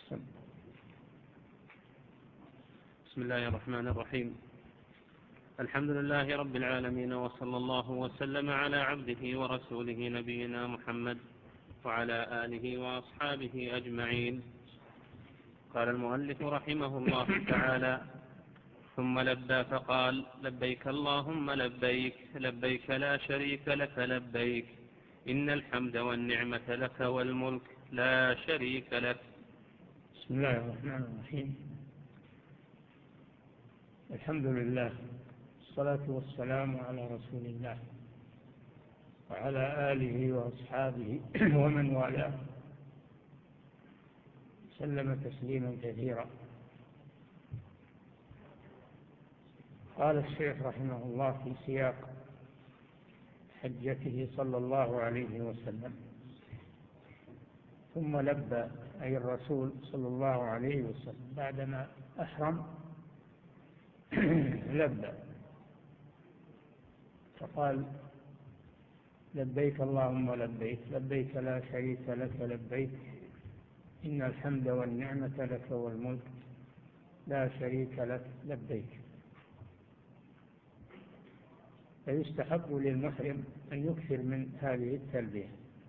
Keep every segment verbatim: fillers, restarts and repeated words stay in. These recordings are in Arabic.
بسم الله الرحمن الرحيم. الحمد لله رب العالمين، وصلى الله وسلم على عبده ورسوله نبينا محمد وعلى آله وأصحابه أجمعين. قال المؤلف رحمه الله تعالى: ثم لبى فقال: لبيك اللهم لبيك، لبيك لا شريك لك لبيك، إن الحمد والنعمة لك والملك لا شريك لك. بسم الله الرحمن الرحيم. الحمد لله، الصلاة والسلام على رسول الله وعلى آله وأصحابه ومن والاه، سلم تسليما كثيرا. قال الشيخ رحمه الله في سياق حجته صلى الله عليه وسلم: ثم لبى، أي الرسول صلى الله عليه وسلم بعدما أحرم لبى فقال: لبيك اللهم لبيك، لبيك لا شريك لك لبيك، إن الحمد والنعمة لك والملك لا شريك لك لبيك. فيستحب للمحرم أن يكثر من هذه التلبية،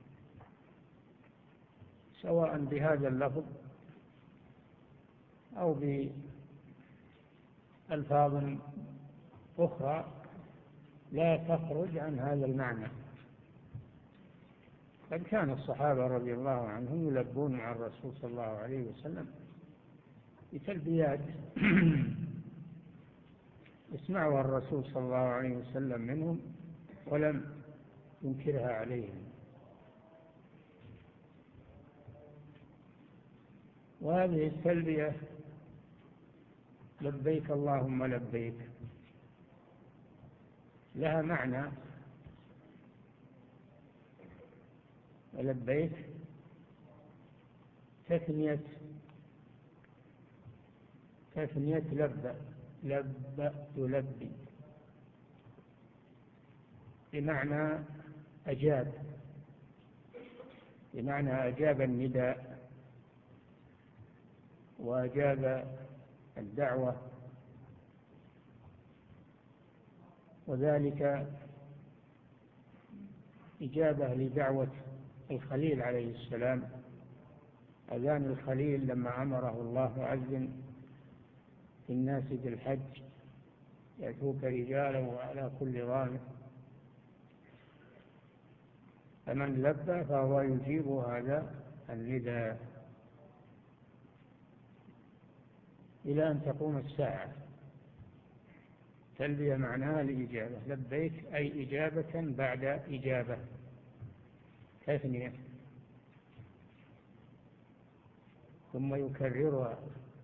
سواء بهذا اللفظ أو بألفاظ أخرى لا تخرج عن هذا المعنى. قد كان الصحابة رضي الله عنهم يلبون مع الرسول صلى الله عليه وسلم بتلبيات اسمعوا الرسول صلى الله عليه وسلم منهم ولم ينكرها عليهم. وهذه التلبية لبيك اللهم لبيك لها معنى. لبيك تثنية تثنية لبى، لبى يلبي، بمعنى أجاب، بمعنى أجاب النداء وأجاب الدعوة، وذلك إجابة لدعوة الخليل عليه السلام. أذان الخليل لما أمره الله: أذن في الناس بالحج يأتوك رجالا وعلى كل ضامر. فمن لبى فهو يجيب هذا النداء إلى أن تقوم الساعة. تلبية معناها الإجابة، لبيك أي إجابة بعد إجابة، تثنية. ثم يكررها: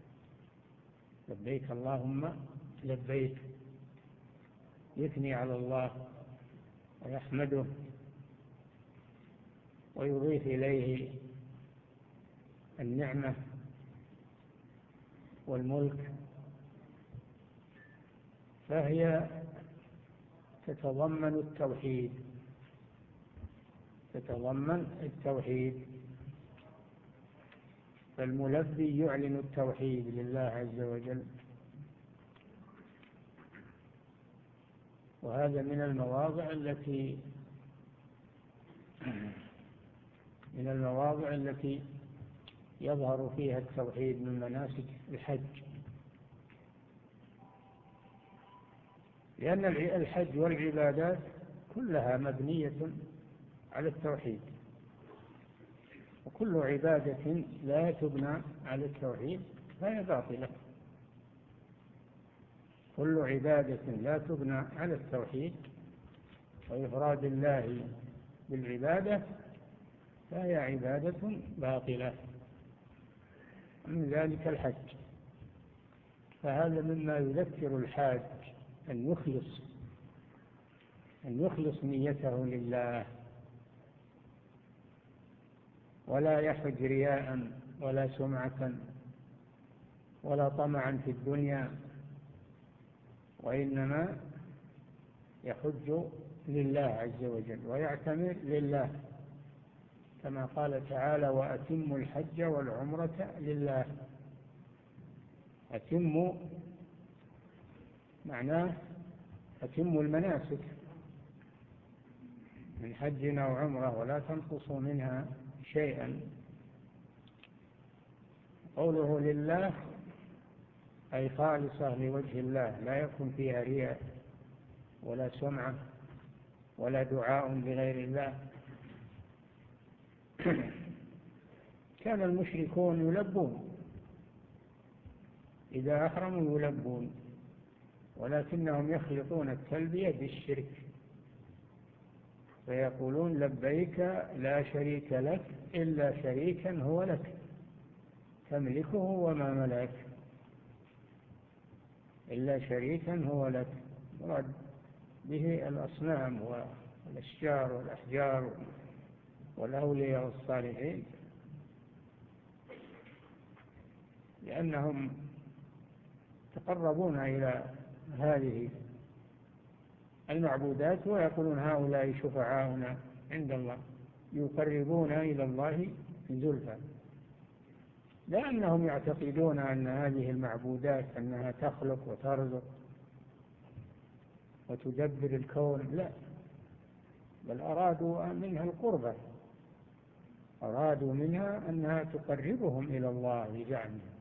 لبيك اللهم لبيك، يثني على الله ويحمده ويضيف إليه النعمة والملك. فهي تتضمن التوحيد، تتضمن التوحيد. فالملبي يعلن التوحيد لله عز وجل، وهذا من المواضع التي من المواضع التي يظهر فيها التوحيد من مناسك الحج، لأن الحج والعبادات كلها مبنية على التوحيد، وكل عبادة لا تبنى على التوحيد فهي باطلة. كل عبادة لا تبنى على التوحيد وإفراد الله بالعبادة فهي عبادة باطلة. من ذلك الحج. فهذا مما يذكر الحاج أن يخلص أن يخلص نيته لله، ولا يحج رياء ولا سمعة ولا طمعا في الدنيا، وإنما يحج لله عز وجل ويعتمر لله كما قال تعالى وأتموا الحج والعمرة لله. أتموا معناه أتموا المناسك من حج أو عمرة ولا تنقصوا منها شيئا. قوله لله أي خالصة لوجه الله، لا يكون فيها رياء ولا سمعة ولا دعاء بغير الله. كان المشركون يلبون إذا أحرموا يلبون، ولكنهم يخلطون التلبية بالشرك، فيقولون لبيك لا شريك لك إلا شريكا هو لك تملكه وما ملك، إلا شريكا هو لك، مراد به الأصنام والأشجار والأحجار والأولياء والصالحين، لأنهم تقربون إلى هذه المعبودات ويقولون هؤلاء شفعاؤنا عند الله، يقربون إلى الله زلفى، لأنهم يعتقدون أن هذه المعبودات أنها تخلق وترزق وتدبر الكون، لا، بل أرادوا منها القربة، أرادوا منها أنها تقربهم إلى الله بزعمهم،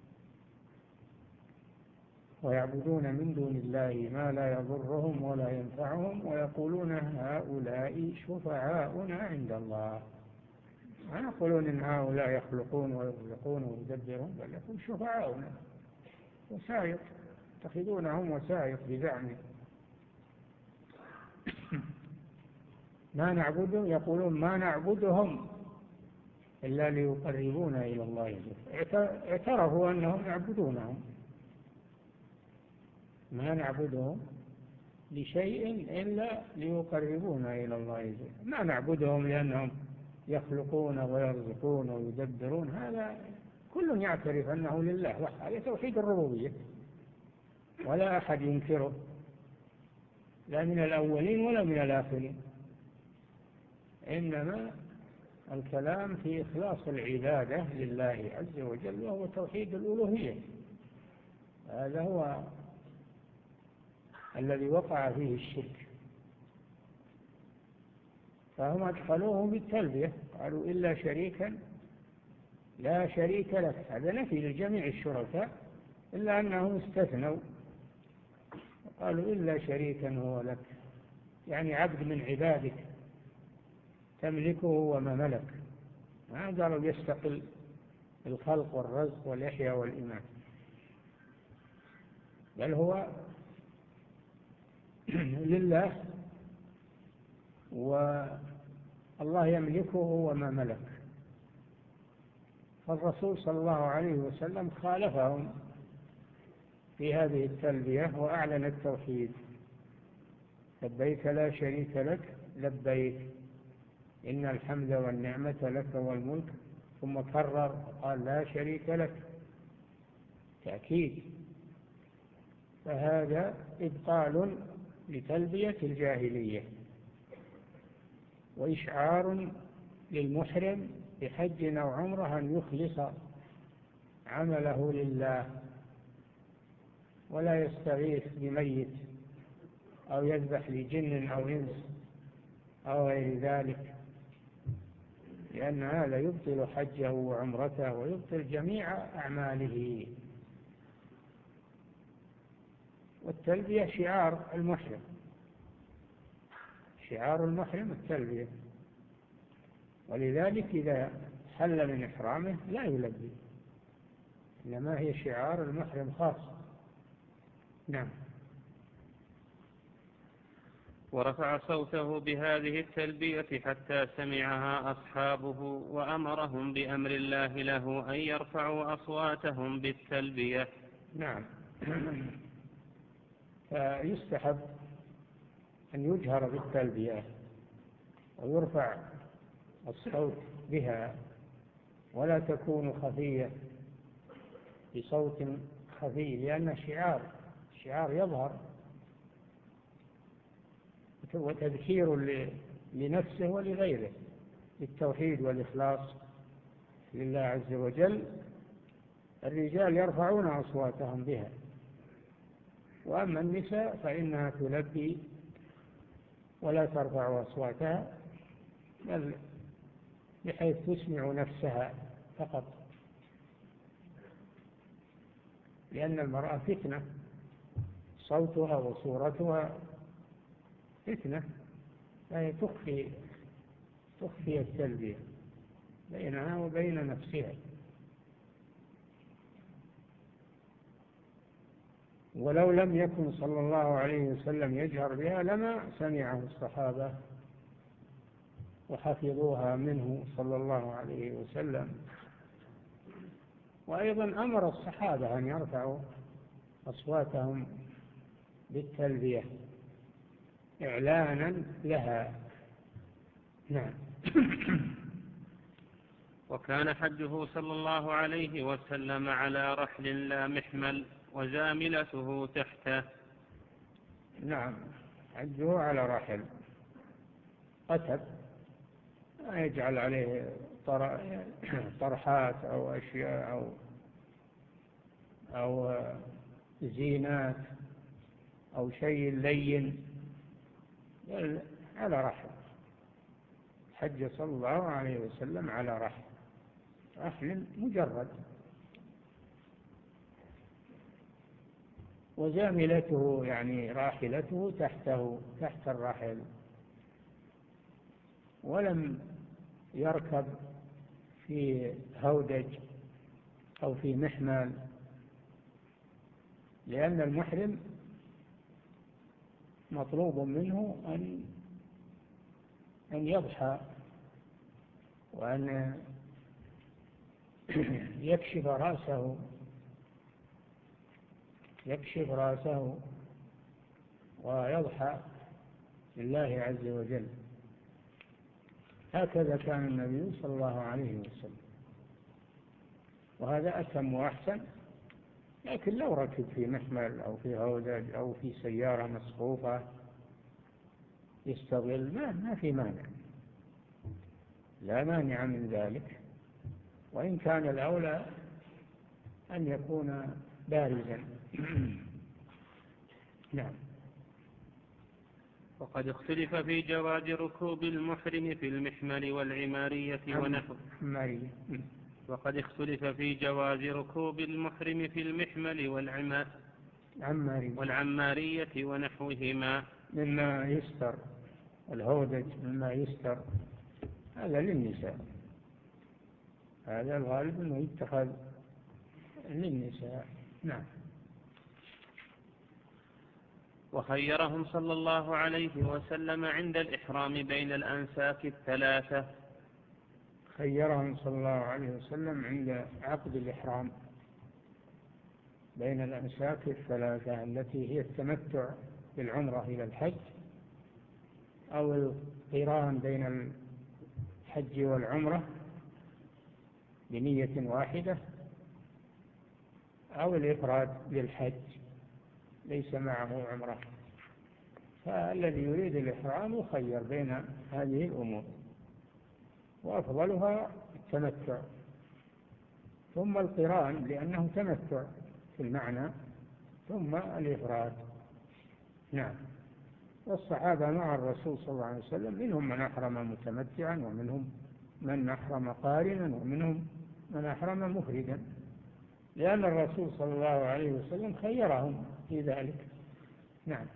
ويعبدون من دون الله ما لا يضرهم ولا ينفعهم، ويقولون هؤلاء شفعاؤنا عند الله. ما يقولون إن هؤلاء يخلقون ويرزقون ويدبرون، بل يقول شفعاؤنا، وسائط، يتخذونهم وسائط بزعمهم. ما نعبدهم، يقولون ما نعبدهم إلا ليقربونا إلى الله، اعترفوا أنهم يعبدونهم، ما نعبدهم لشيء إلا ليقربونا إلى الله، ما نعبدهم لأنهم يخلقون ويرزقون ويدبرون، هذا كل يعترف أنه لله، هذا توحيد الربوبية ولا أحد ينكره، لا من الأولين ولا من الآخرين، إنما الكلام في إخلاص العبادة لله عز وجل، وهو توحيد الألوهية، هذا هو الذي وقع فيه الشرك. فهم أدخلوه بالتلبية، قالوا إلا شريكا لا شريك لك، هذا نفي لجميع الشركاء إلا أنهم استثنوا، قالوا إلا شريكا هو لك، يعني عبد من عبادك تملكه وما ملك، ما قالوا يستقل الخلق والرزق والإحياء والإيمان، بل هو لله، والله يملكه وما ملك. فالرسول صلى الله عليه وسلم خالفهم في هذه التلبية وأعلن التوحيد، لبيك لا شريك لك لبيك إن الحمد والنعمة لك والملك، ثم كرر قال لا شريك لك، تأكيد. فهذا إبطال لتلبية الجاهلية، وإشعار للمحرم بحج أو عمره أن يخلص عمله لله، ولا يستغيث بميت أو يذبح لجن أو إنس أو غير ذلك، لأن هذا يبطل حجه وعمرته ويبطل جميع أعماله. والتلبية شعار المحرم، شعار المحرم التلبية، ولذلك إذا حل من إحرامه لا يلبي، إنما هي شعار المحرم خاص. نعم. ورفع صوته بهذه التلبية حتى سمعها أصحابه، وأمرهم بأمر الله له أن يرفعوا أصواتهم بالتلبية. نعم. فيستحب أن يجهر بالتلبية ويرفع الصوت بها، ولا تكون خفية بصوت خفي، لأن شعار شعار يظهر وتذكير لنفسه ولغيره، بالتوحيد والإخلاص لله عز وجل الرجال يرفعون أصواتهم بها، وأما النساء فإنها تلبي ولا ترفع أصواتها بل بحيث تسمع نفسها فقط، لأن المرأة فتنة، صوتها وصورتها فتنة، فهي تخفي تخفي التلبية بينها وبين نفسها. ولو لم يكن صلى الله عليه وسلم يجهر بها لما سمعه الصحابة وحفظوها منه صلى الله عليه وسلم. وأيضا أمر الصحابة أن يرفعوا أصواتهم بالتلبية إعلانا لها. نعم. وكان حجه صلى الله عليه وسلم على رحل لا محمل وزاملته تحته. نعم، حجه على رحل قتب، لا يجعل عليه طرحات أو أشياء أو أو زينات أو شيء لين، بل على رحل. حج صلى الله عليه وسلم على رحل، رحل مجرد. وزاملته يعني راحلته تحته، تحت الرحل، ولم يركب في هودج أو في محمل، لأن المحرم مطلوب منه أن أن يضحى وأن يكشف رأسه يكشف رأسه ويضحى لله عز وجل. هكذا كان النبي صلى الله عليه وسلم، وهذا أتم وأحسن. لكن لو ركب في محمل أو في هودج أو في سيارة مصفوفة يستغل، ما, ما في مانع، لا مانع من ذلك، وإن كان الأولى أن يكون بارزا. نعم. وقد اختلف في جواز ركوب المحرم في المحمل والعمارية ونحو وقد اختلف في جواز ركوب المحرم في المحمل والعما... والعمارية ونحوهما مما يستر، الهودج مما يستر، هذا للنساء، هذا الغالب أنه يتخذ للنساء. نعم. وخيرهم صلى الله عليه وسلم عند الإحرام بين الأنساك الثلاثة. خيرهم صلى الله عليه وسلم عند عقد الإحرام بين الأنساك الثلاثة التي هي التمتع بالعمرة إلى الحج، أو القران بين الحج والعمرة بنية واحدة، أو الإفراد للحج ليس معه عمرة. فالذي يريد الإحرام يخير بين هذه الأمور، وأفضلها التمتع، ثم القران لأنه تمتع في المعنى، ثم الإفراد. نعم. والصحابة مع الرسول صلى الله عليه وسلم منهم من أحرم متمتعا، ومنهم من أحرم قارنا، ومنهم من أحرم مفردا، لأن الرسول صلى الله عليه وسلم خيرهم في ذلك. نعم.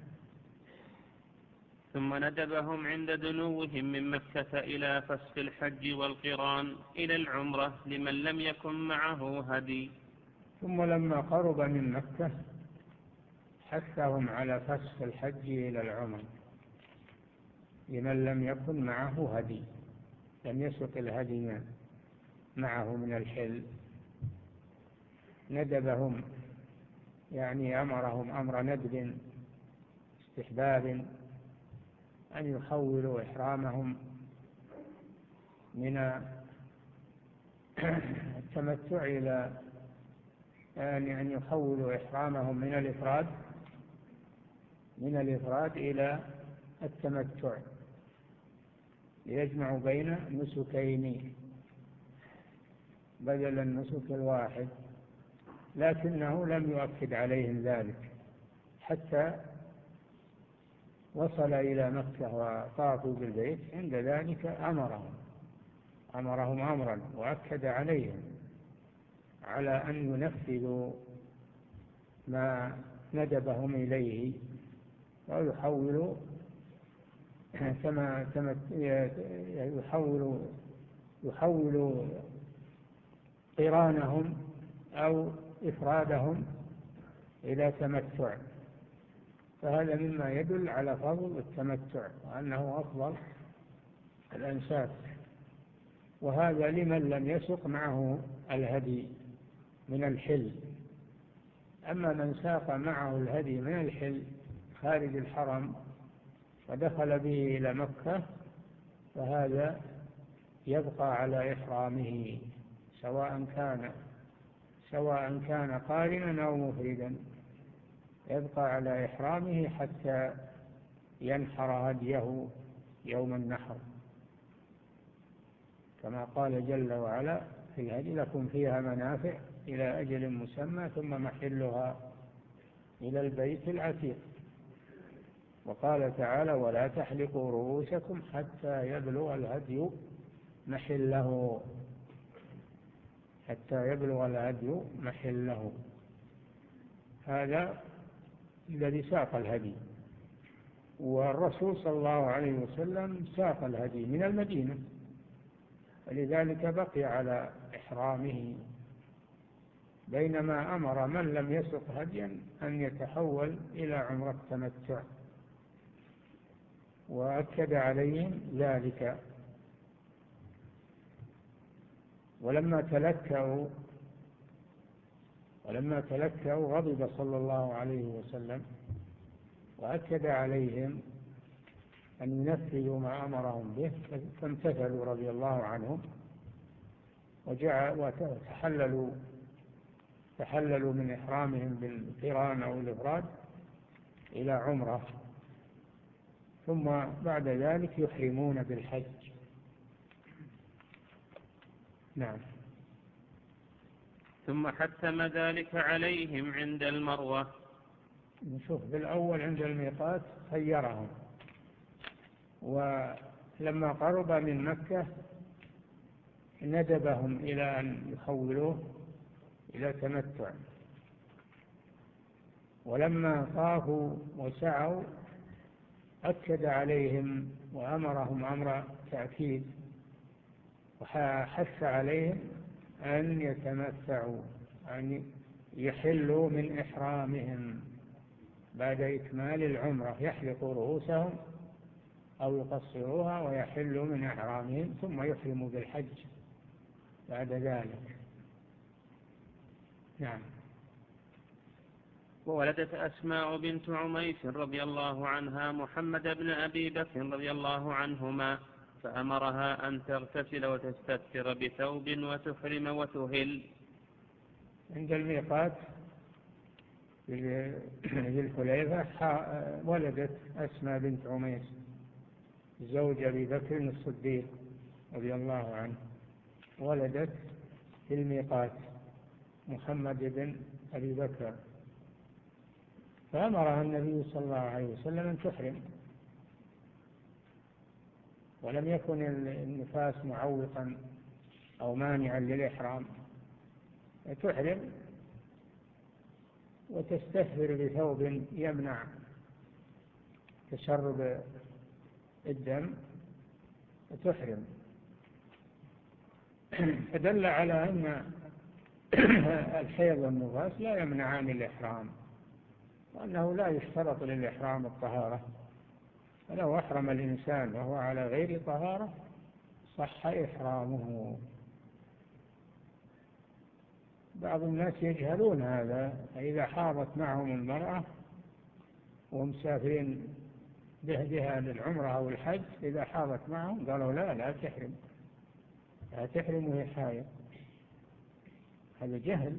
ثم ندبهم عند دنوهم من مكة إلى فسخ الحج والقران إلى العمرة لمن لم يكن معه هدي. ثم لما قرب من مكة حثهم على فسخ الحج إلى العمرة لمن لم يكن معه هدي، لم يسق الهدي معه من الحل. ندبهم يعني أمرهم أمر ندب استحباب أن يحولوا إحرامهم من التمتع إلى أن يحولوا إحرامهم من الإفراد من الإفراد إلى التمتع، يجمع بين نسكين بدل النسك الواحد، لكنه لم يؤكد عليهم ذلك حتى وصل إلى مكة وطافوا بالبيت. عند ذلك أمرهم أمرهم أمرا وأكد عليهم على أن ينفذوا ما ندبهم إليه ويحولوا كما يحولوا يحولوا قرانهم أو إفرادهم إلى تمتع. فهذا مما يدل على فضل التمتع وأنه أفضل الأنساك، وهذا لمن لم يسق معه الهدي من الحل. أما من ساق معه الهدي من الحل خارج الحرم ودخل به إلى مكة فهذا يبقى على إحرامه سواء كان سواء كان قارنا أو مفردا، يبقى على إحرامه حتى ينحر هديه يوم النحر، كما قال جل وعلا في الهدي لكم فيها منافع إلى أجل مسمى ثم محلها إلى البيت العتيق. وقال تعالى ولا تحلقوا رؤوسكم حتى يبلغ الهدي محله حتى يبلغ الهدي محله. هذا الذي ساق الهدي، والرسول صلى الله عليه وسلم ساق الهدي من المدينة، ولذلك بقي على إحرامه، بينما أمر من لم يسق هديا أن يتحول إلى عمرة التمتع وأكد عليهم ذلك. ولما تلكأوا ولما تلكأوا غضب صلى الله عليه وسلم وأكد عليهم أن ينفذوا ما أمرهم به، فامتثلوا رضي الله عنهم وتحللوا تحللوا من إحرامهم بالقران أو الإفراد إلى عمرة، ثم بعد ذلك يحرمون بالحج. نعم. ثم حتم ذلك عليهم عند المروة. نشوف بالأول عند الميقات خيرهم، ولما قرب من مكة ندبهم إلى أن يحولوه إلى تمتع، ولما طافوا وسعوا أكد عليهم وأمرهم أمر تأكيد وحث عليهم أن يتمتعوا، أن يحلوا من إحرامهم بعد إكمال العمرة، يحلقوا رؤوسهم أو يقصروها ويحلوا من إحرامهم ثم يحرموا بالحج بعد ذلك. نعم. وولدت أسماء بنت عميس رضي الله عنها محمد بن أبي بكر رضي الله عنهما، فأمرها أن تغتسل وتستتر بثوب وتحرم وتهل. عند الميقات ذي الحليفة ولدت أسماء بنت عميس زوج أبي بكر الصديق رضي الله عنه، ولدت في الميقات محمد بن أبي بكر، فأمرها النبي صلى الله عليه وسلم أن تحرم، ولم يكن النفاس معوقا أو مانعا للإحرام، تحرم وتستثمر بثوب يمنع تسرب الدم وتحرم. فدل على أن الحيض والنفاس لا يمنعان الإحرام، وأنه لا يشترط للإحرام الطهارة، فلو أحرم الإنسان وهو على غير طهارة صح إحرامه. بعض الناس يجهلون هذا، إذا حاضت معهم المرأة ومسافرين بها للعمرة أو الحج، إذا حاضت معهم قالوا لا لا تحرم لا تحرم وهي حائض. هذا جهل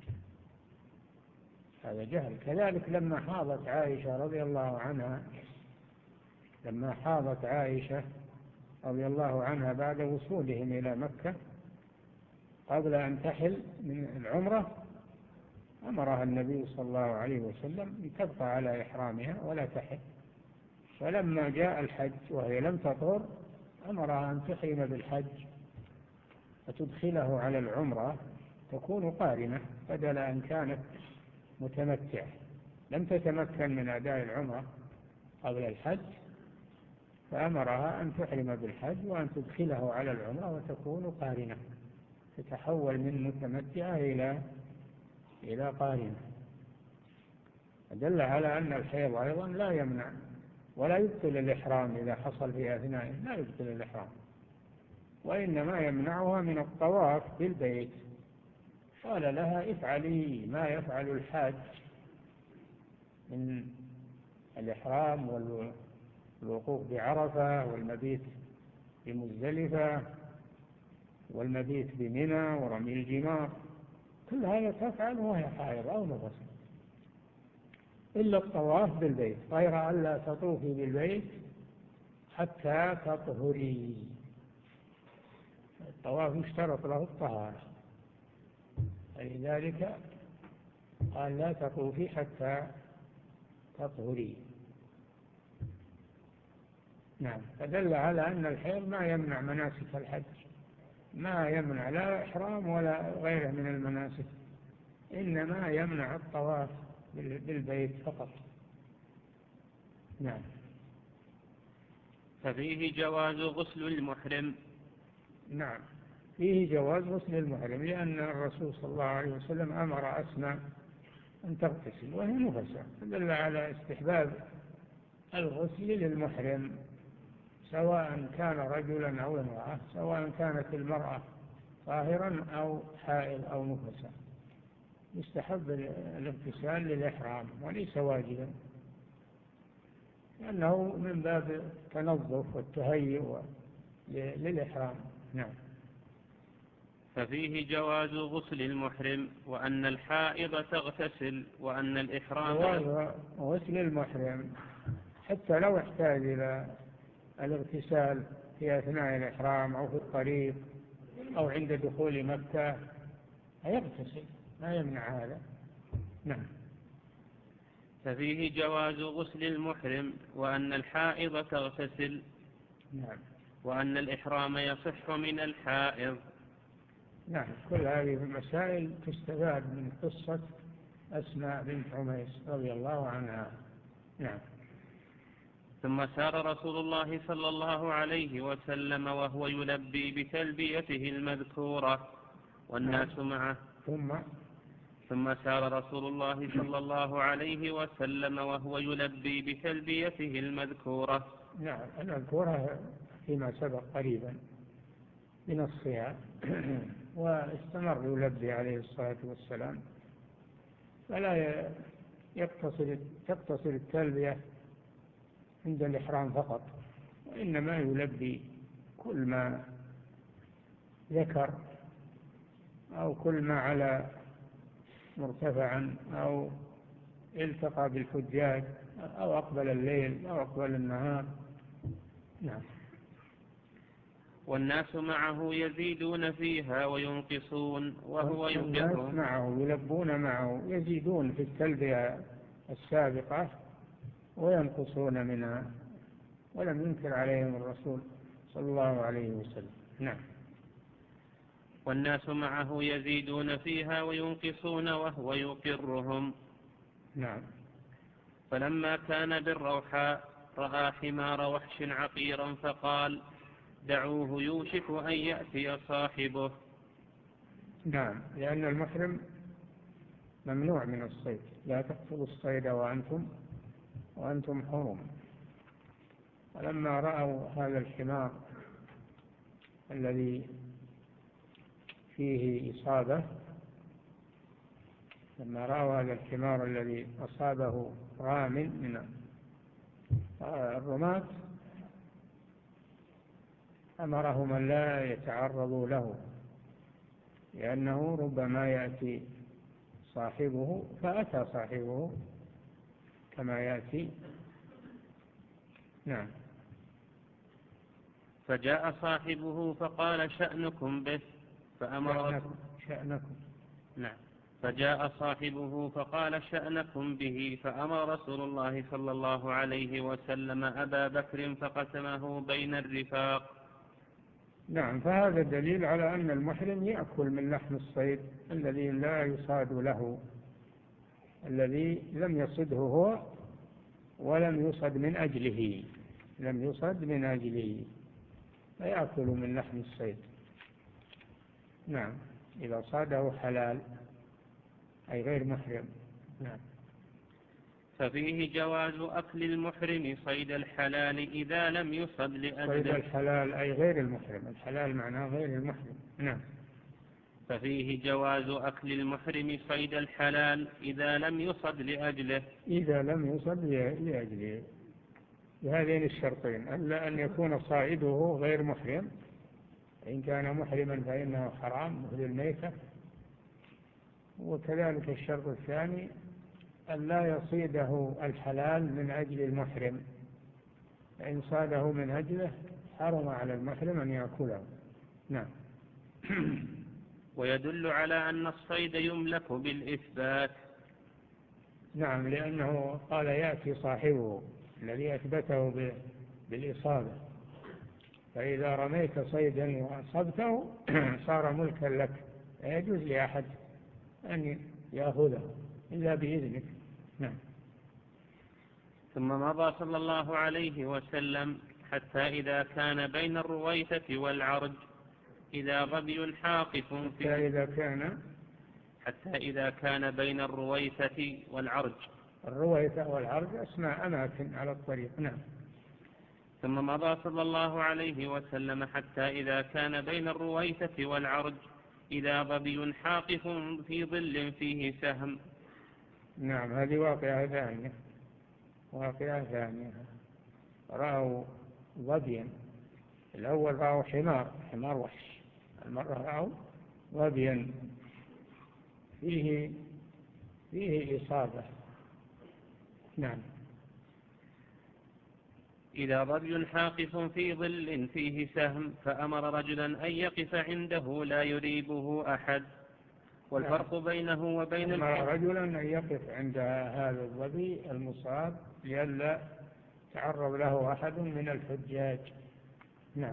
هذا جهل. كذلك لما حاضت عائشة رضي الله عنها لما حاضت عائشة رضي الله عنها بعد وصولهم إلى مكة قبل أن تحل من العمرة أمرها النبي صلى الله عليه وسلم أن تبقى على إحرامها ولا تحل، فلما جاء الحج وهي لم تطهر أمرها أن تحرم بالحج فتدخله على العمرة تكون قارنة بدل أن كانت متمتعة، لم تتمكن من أداء العمرة قبل الحج، فأمرها أن تحرم بالحج وأن تدخله على العمرة وتكون قارنة، تتحول من متمتعة إلى إلى قارنة. دل على أن الحيض أيضا لا يمنع ولا يبطل الإحرام إذا حصل في أثنائه، لا يبطل الإحرام، وإنما يمنعها من الطواف بالبيت. قال لها افعلي ما يفعل الحاج من الإحرام والوقوف بعرفة والمبيت بمزدلفة والمبيت بمنى ورمي الجمار، كل هذا تفعل وهي حائض أو نفسا، إلا الطواف بالبيت، غير أن لا تطوفي بالبيت حتى تطهري. الطواف يشترط له الطهارة، لذلك قال لا تطوفي حتى تطهري. نعم، فدل على أن الحيض ما يمنع مناسك الحج، ما يمنع لا إحرام ولا غيره من المناسك، إنما يمنع الطواف بالبيت فقط. نعم. ففيه جواز غسل المحرم. نعم، فيه جواز غسل المحرم، لأن الرسول صلى الله عليه وسلم أمر أسماء أن تغتسل وهي نفسا، فدل على استحباب الغسل للمحرم سواء كان رجلا أو امرأة، سواء كانت المرأة طاهرا أو حائض أو نفسا، يستحب الاغتسال للإحرام وليس واجبا، لأنه من باب التنظف والتهيؤ للإحرام. نعم. ففيه جواز غسل المحرم وأن الحائض تغتسل وأن الإحرام جواز غسل المحرم حتى لو احتاج إلى الاغتسال في أثناء الإحرام أو في الطريق أو عند دخول مكة يغتسل، ما يمنع هذا. نعم. ففيه جواز غسل المحرم وأن الحائض تغتسل. نعم. وأن الإحرام يصح من الحائض. نعم، كل هذه المسائل تستفاد من قصة أسماء بنت عميس رضي الله عنها. نعم. ثم سار رسول الله صلى الله عليه وسلم وهو يلبي بتلبيته المذكورة والناس معه. ثم ثم سار رسول الله صلى الله عليه وسلم وهو يلبي بتلبيته المذكورة. نعم، المذكورة فيما سبق قريبا بنصها واستمر يلبي عليه الصلاة والسلام، فلا يقتصر تقتصر التلبية عند الإحرام فقط، وإنما يلبي كل ما ذكر أو كل ما على مرتفعا أو التقى بالحجاج أو أقبل الليل أو أقبل النهار. نعم. والناس معه يزيدون فيها وينقصون وهو يقرهم. الناس معه يلبون معه، يزيدون في التلبية السابقة وينقصون منها، ولم ينكر عليهم الرسول صلى الله عليه وسلم. نعم. والناس معه يزيدون فيها وينقصون وهو يقرهم. نعم. فلما كان بالروحاء رأى حمار وحش عقيرا فقال دعوه يوشك أن يأتي صاحبه. نعم، لأن المحرم ممنوع من الصيد، لا تقتلوا الصيد وأنتم وأنتم حرم. ولما رأوا هذا الحمار الذي فيه إصابة لما رأوا هذا الحمار الذي أصابه رام من الرماة أمرهم أن لا يتعرضوا له، لأنه ربما يأتي صاحبه، فأتى صاحبه كما يأتي. نعم. فجاء صاحبه فقال شأنكم به فأمر شأنكم, شأنكم. نعم فجاء صاحبه فقال شأنكم به فأمر رسول الله صلى الله عليه وسلم أبا بكر فقسمه بين الرفاق. نعم، فهذا دليل على أن المحرم يأكل من لحم الصيد الذي لا يصاد له، الذي لم يصده هو ولم يصد من أجله، لم يصد من أجله فيأكل من لحم الصيد. نعم، إذا صاده حلال أي غير محرم. نعم. ففيه جواز أكل المحرم صيد الحلال إذا لم يصد لأجله. صيد الحلال أي غير المحرم، الحلال معناه غير المحرم. نعم. ففيه جواز أكل المحرم صيد الحلال إذا لم يصد لأجله. إذا لم يصد لأجله بهذين الشرطين، ألا أن يكون صائده غير محرم، إن كان محرما فإنه حرام مثل الميتة، وكذلك الشرط الثاني أن لا يصيده الحلال من أجل المحرم، فإن صاده من أجله حرم على المحرم أن يأكله. نعم. ويدل على أن الصيد يملك بالإثبات. نعم، لأنه قال يأتي صاحبه الذي أثبته بالإصابة، فإذا رميت صيدا وأصبته صار ملكا لك، لا يجوز لأحد أن يأخذه إلا بإذنك. نعم. ثم مضى صلى الله عليه وسلم حتى إذا كان بين الرويثة والعرج إذا ظبي حاقف في حتى إذا كان حتى إذا كان بين الرويثة والعرج. الرويثة والعرج اسماء أماكن على الطريق. نعم. ثم مضى صلى الله عليه وسلم حتى إذا كان بين الرويثة والعرج إذا ظبي حاقف في ظل فيه سهم. نعم، هذه واقعة ثانية، واقعة ثانية. رأوا ظبيا، الأول رأوا حمار حمار وحش، المرة رأوا ظبيا فيه فيه إصابة. نعم. إذا ظبي حاقف في ظل فيه سهم فأمر رجلا أن يقف عنده لا يريبه أحد. والفرق نعم. بينه وبين أمر رجلا أن يقف عند هذا الظبي المصاب لئلا تعرض له أحد من الحجاج. نعم.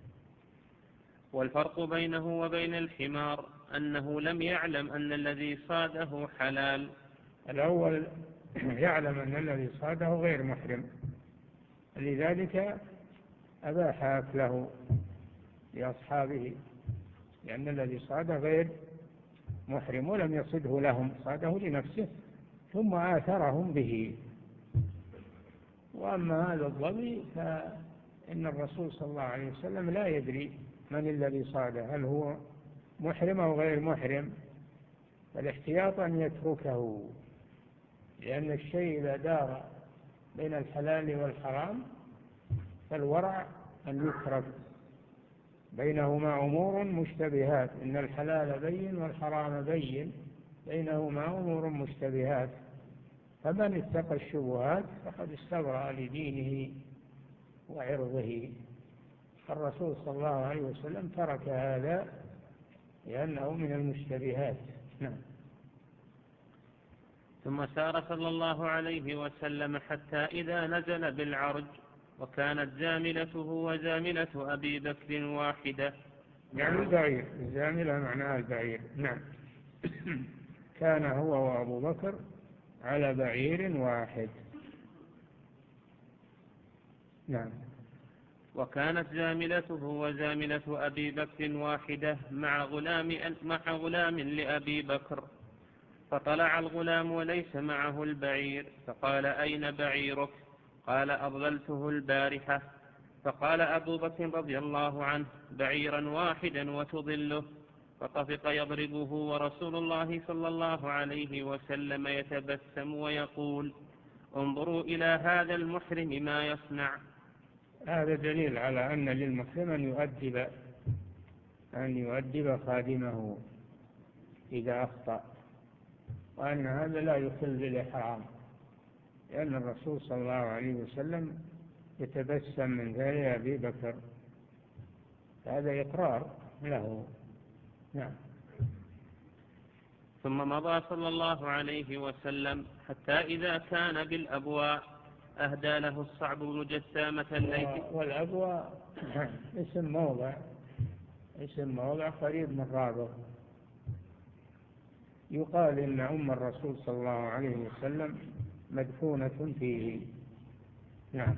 والفرق بينه وبين الحمار أنه لم يعلم أن الذي صاده حلال. الأول يعلم أن الذي صاده غير محرم، لذلك أباح أكله لأصحابه، لأن الذي صاده غير محرم ولم يصده لهم، صاده لنفسه ثم آثرهم به. وأما هذا الظبي فإن الرسول صلى الله عليه وسلم لا يدري من الذي صاده، هل هو محرم أو غير محرم، فالاحتياط أن يتركه، لأن الشيء إذا دار بين الحلال والحرام فالورع أن يترك، بينهما أمور مشتبهات، إن الحلال بين والحرام بين، بينهما أمور مشتبهات، فمن اتقى الشبهات فقد استبرأ لدينه وعرضه. الرسول صلى الله عليه وسلم ترك هذا لأنه من المشتبهات. نعم. ثم سار صلى الله عليه وسلم حتى إذا نزل بالعرج وكانت زاملته وزاملة أبي بكر واحدة. يعني البعير، الزاملة معناها البعير. نعم. كان هو وأبو بكر على بعير واحد. نعم. وكانت زاملته وزاملة أبي بكر واحدة مع غلام, مع غلام لأبي بكر، فطلع الغلام وليس معه البعير، فقال أين بعيرك؟ قال أضللته البارحة. فقال أبو بكر رضي الله عنه بعيرا واحدا وتضله، فطفق يضربه ورسول الله صلى الله عليه وسلم يتبسم ويقول انظروا إلى هذا المحرم ما يصنع. هذا دليل على أن للمحرم أن يؤدب أن يؤدب خادمه إذا أخطأ، وأن هذا لا يخل بالإحرام، لأن الرسول صلى الله عليه وسلم يتبسم من ذلك أبي بكر هذا إقرار له. نعم. ثم مضى صلى الله عليه وسلم حتى إذا كان بالأبواء أهدى له الصعب بن جسامة الليثي. والأبواء اسم موضع اسم موضع قريب من رابغ. يقال إن أم الرسول صلى الله عليه وسلم مدفونة فيه. نعم.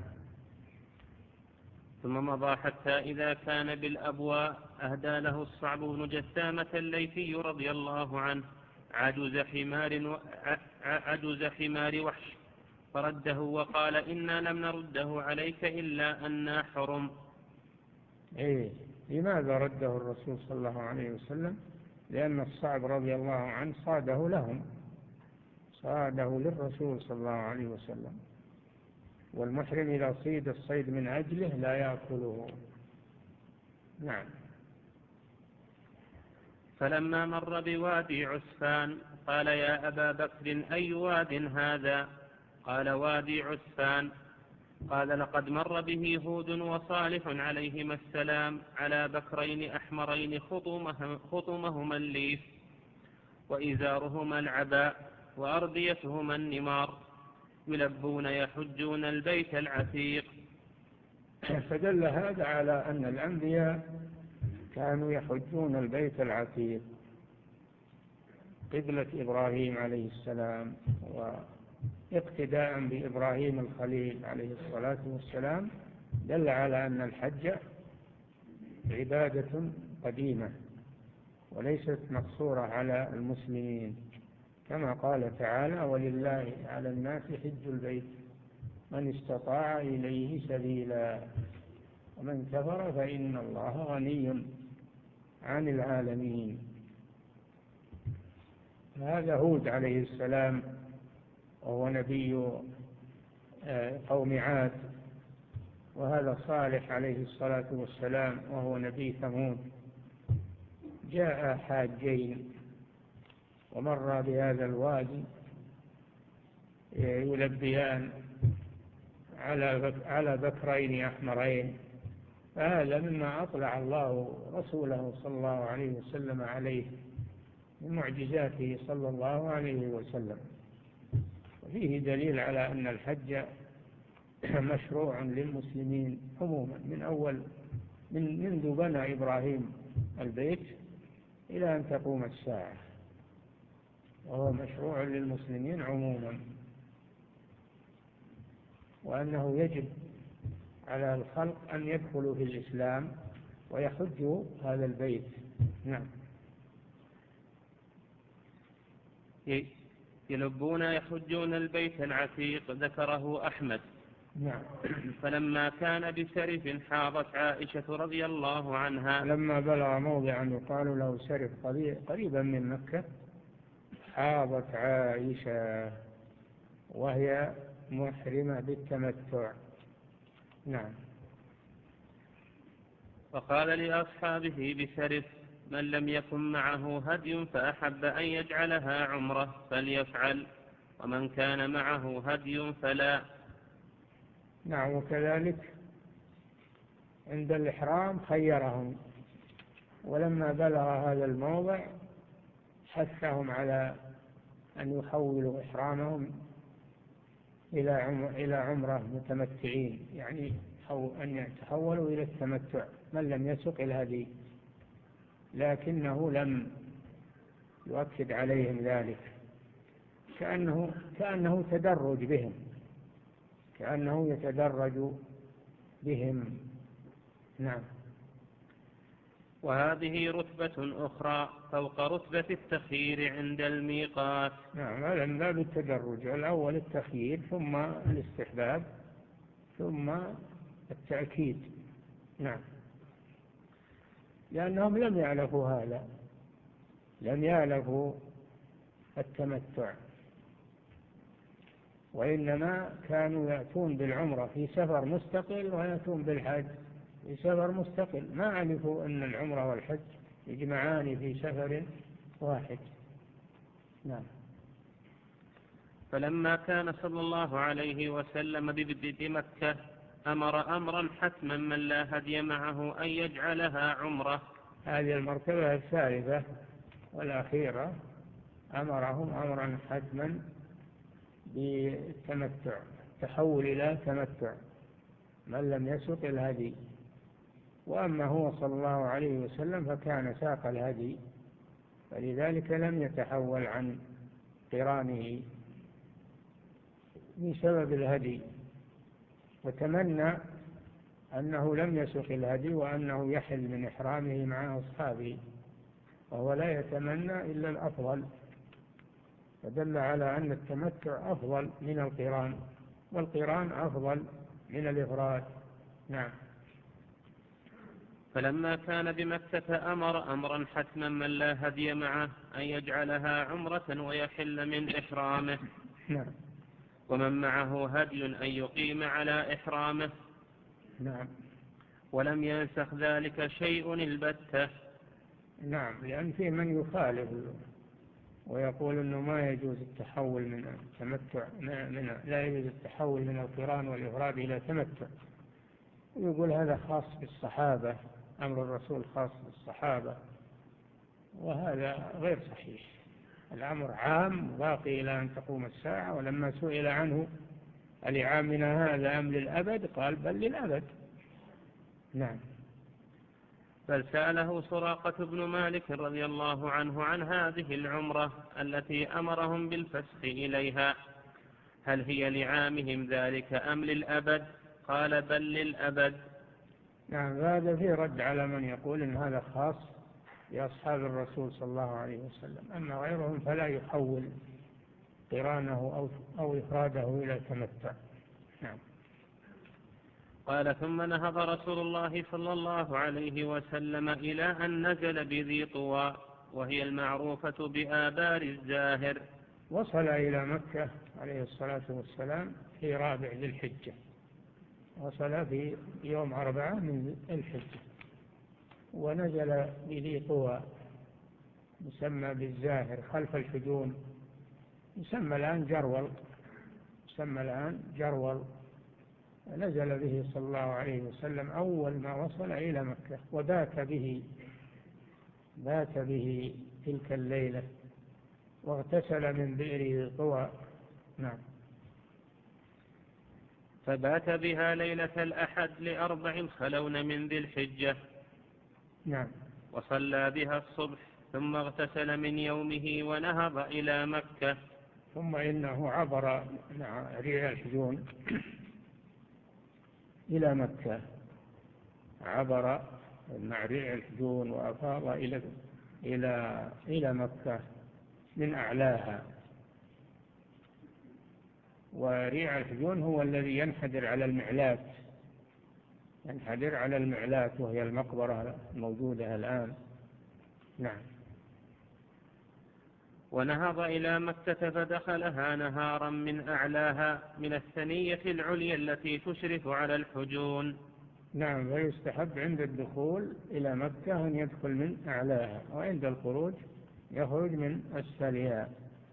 ثم مضى حتى إذا كان بالأبواء أهدى له الصعب بن جسامة الليثي رضي الله عنه عجز حمار, و... عجز حمار وحش فرده وقال إنا لم نرده عليك إلا أننا حرم. إيه، لماذا رده الرسول صلى الله عليه وسلم؟ لأن الصعب رضي الله عنه صاده لهم، صاده للرسول صلى الله عليه وسلم، والمحرم إذا صيد الصيد من أجله لا يأكله. نعم. فلما مر بوادي عسفان قال يا أبا بكر أي واد هذا؟ قال وادي عسفان. قال لقد مر به هود وصالح عليهما السلام على بكرين أحمرين خطمهما الليف وإزارهما العباء وأرديتهما النمار يلبون يحجون البيت العتيق. فدل هذا على أن الأنبياء كانوا يحجون البيت العتيق قبلة إبراهيم عليه السلام، واقتداء بإبراهيم الخليل عليه الصلاة والسلام دل على أن الحج عبادة قديمة وليست مقصورة على المسلمين، كما قال تعالى ولله على الناس حج البيت من استطاع إليه سبيلا ومن كفر فإن الله غني عن العالمين. هذا هود عليه السلام وهو نبي قوم عاد، وهذا صالح عليه الصلاة والسلام وهو نبي ثمود، جاء حاجين ومر بهذا الوادي يلبيان على بكرين أحمرين، فهذا مما أطلع الله رسوله صلى الله عليه وسلم عليه من معجزاته صلى الله عليه وسلم. وفيه دليل على أن الحج مشروع للمسلمين عموما من أول من منذ بنى إبراهيم البيت إلى أن تقوم الساعة، وهو مشروع للمسلمين عموما، وأنه يجب على الخلق أن يدخلوا في الإسلام ويحجوا هذا البيت. نعم. يلبون يحجون البيت العتيق ذكره أحمد. نعم. فلما كان بسرف حاضت عائشة رضي الله عنها، لما بلغ موضعا يقال له سرف قريبا من مكة حاضت عائشة وهي محرمة بالتمتع. نعم. وقال لأصحابه بسرف من لم يكن معه هدي فأحب أن يجعلها عمره فليفعل ومن كان معه هدي فلا. نعم. وكذلك عند الإحرام خيرهم، ولما بلغ هذا الموضع حثهم على أن يحولوا إحرامهم إلى عمرة متمتعين، يعني أن يتحولوا إلى التمتع من لم يسق الهدي، لكنه لم يؤكد عليهم ذلك، كأنه, كأنه تدرج بهم، كأنه يتدرج بهم. نعم. وهذه رتبة أخرى فوق رتبة التخيير عند الميقات. نعم. هذا من باب التدرج، الأول التخيير ثم الاستحباب ثم التأكيد. نعم. لأنهم لم يعرفوا هذا، لم يعرفوا التمتع، وإنما كانوا يأتون بالعمرة في سفر مستقل ويأتون بالحج في سفر مستقل، ما عرفوا أن العمرة والحج يجمعان في سفر واحد. نعم. فلما كان صلى الله عليه وسلم بمكة أمر أمرا حتما من لا هدي معه أن يجعلها عمرة. هذه المرتبة الثالثة والأخيرة، أمرهم أمرا حتما بالتمتع، تحول إلى تمتع من لم يسق الهدي. وأما هو صلى الله عليه وسلم فكان ساق الهدي، فلذلك لم يتحول عن قرانه بسبب الهدي، وتمنى أنه لم يسق الهدي وأنه يحل من إحرامه مع أصحابه، وهو لا يتمنى إلا الأفضل، فدل على أن التمتع أفضل من القران، والقران أفضل من الإفراد. نعم. فلما كان بمكة أمر أمرا حتما من لا هدي معه أن يجعلها عمرة ويحل من إحرامه. نعم. ومن معه هدي أن يقيم على إحرامه. نعم. ولم ينسخ ذلك شيء البتة. نعم، لأن في من يخالف ويقول أنه ما يجوز التحول من التمتع من لا يجوز التحول من القران والإفراد إلى تمتع، ويقول هذا خاص بالصحابة، أمر الرسول خاص بالصحابة، وهذا غير صحيح. الأمر عام باقي إلى أن تقوم الساعة، ولما سئل عنه ألعامنا هذا أم للأبد قال بل للأبد. نعم. بل سأله سراقة بن مالك رضي الله عنه عن هذه العمرة التي أمرهم بالفسخ إليها، هل هي لعامهم ذلك أم للأبد؟ قال بل للأبد. نعم، هذا فيه رد على من يقول إن هذا خاص بأصحاب الرسول صلى الله عليه وسلم، أما غيرهم فلا يحول قرانه أو, أو إفراده إلى تمتع. نعم. قال ثم نهض رسول الله صلى الله عليه وسلم إلى أن نزل بذي طوى، وهي المعروفة بآبار الزاهر. وصل إلى مكة عليه الصلاة والسلام في رابع ذي الحجة، وصل في يوم أربعة من الحجة، ونزل بذي طوى يسمى بالزاهر خلف الحجون، يسمى الآن جرول، يسمى الآن جرول. نزل به صلى الله عليه وسلم أول ما وصل إلى مكة، وبات به بات به تلك الليلة، واغتسل من بئر طوى. نعم. فبات بها ليلة الأحد لأربع خلون من ذي الحجة. نعم. وصلى بها الصبح، ثم اغتسل من يومه ونهض إلى مكة. ثم إنه عبر ريع الحجون إلى مكة، عبر مع ريع الحجون وأفاض إلى إلى إلى مكة من أعلاها. وريع الحجون هو الذي ينحدر على المعلات، ينحدر على المعلات وهي المقبرة الموجودة الآن. نعم. ونهض إلى مكة فدخلها نهارا من أعلاها من الثنية العليا التي تشرف على الحجون. نعم، ويستحب عند الدخول إلى مكة أن يدخل من أعلاها، وعند الخروج يخرج من أسفلها.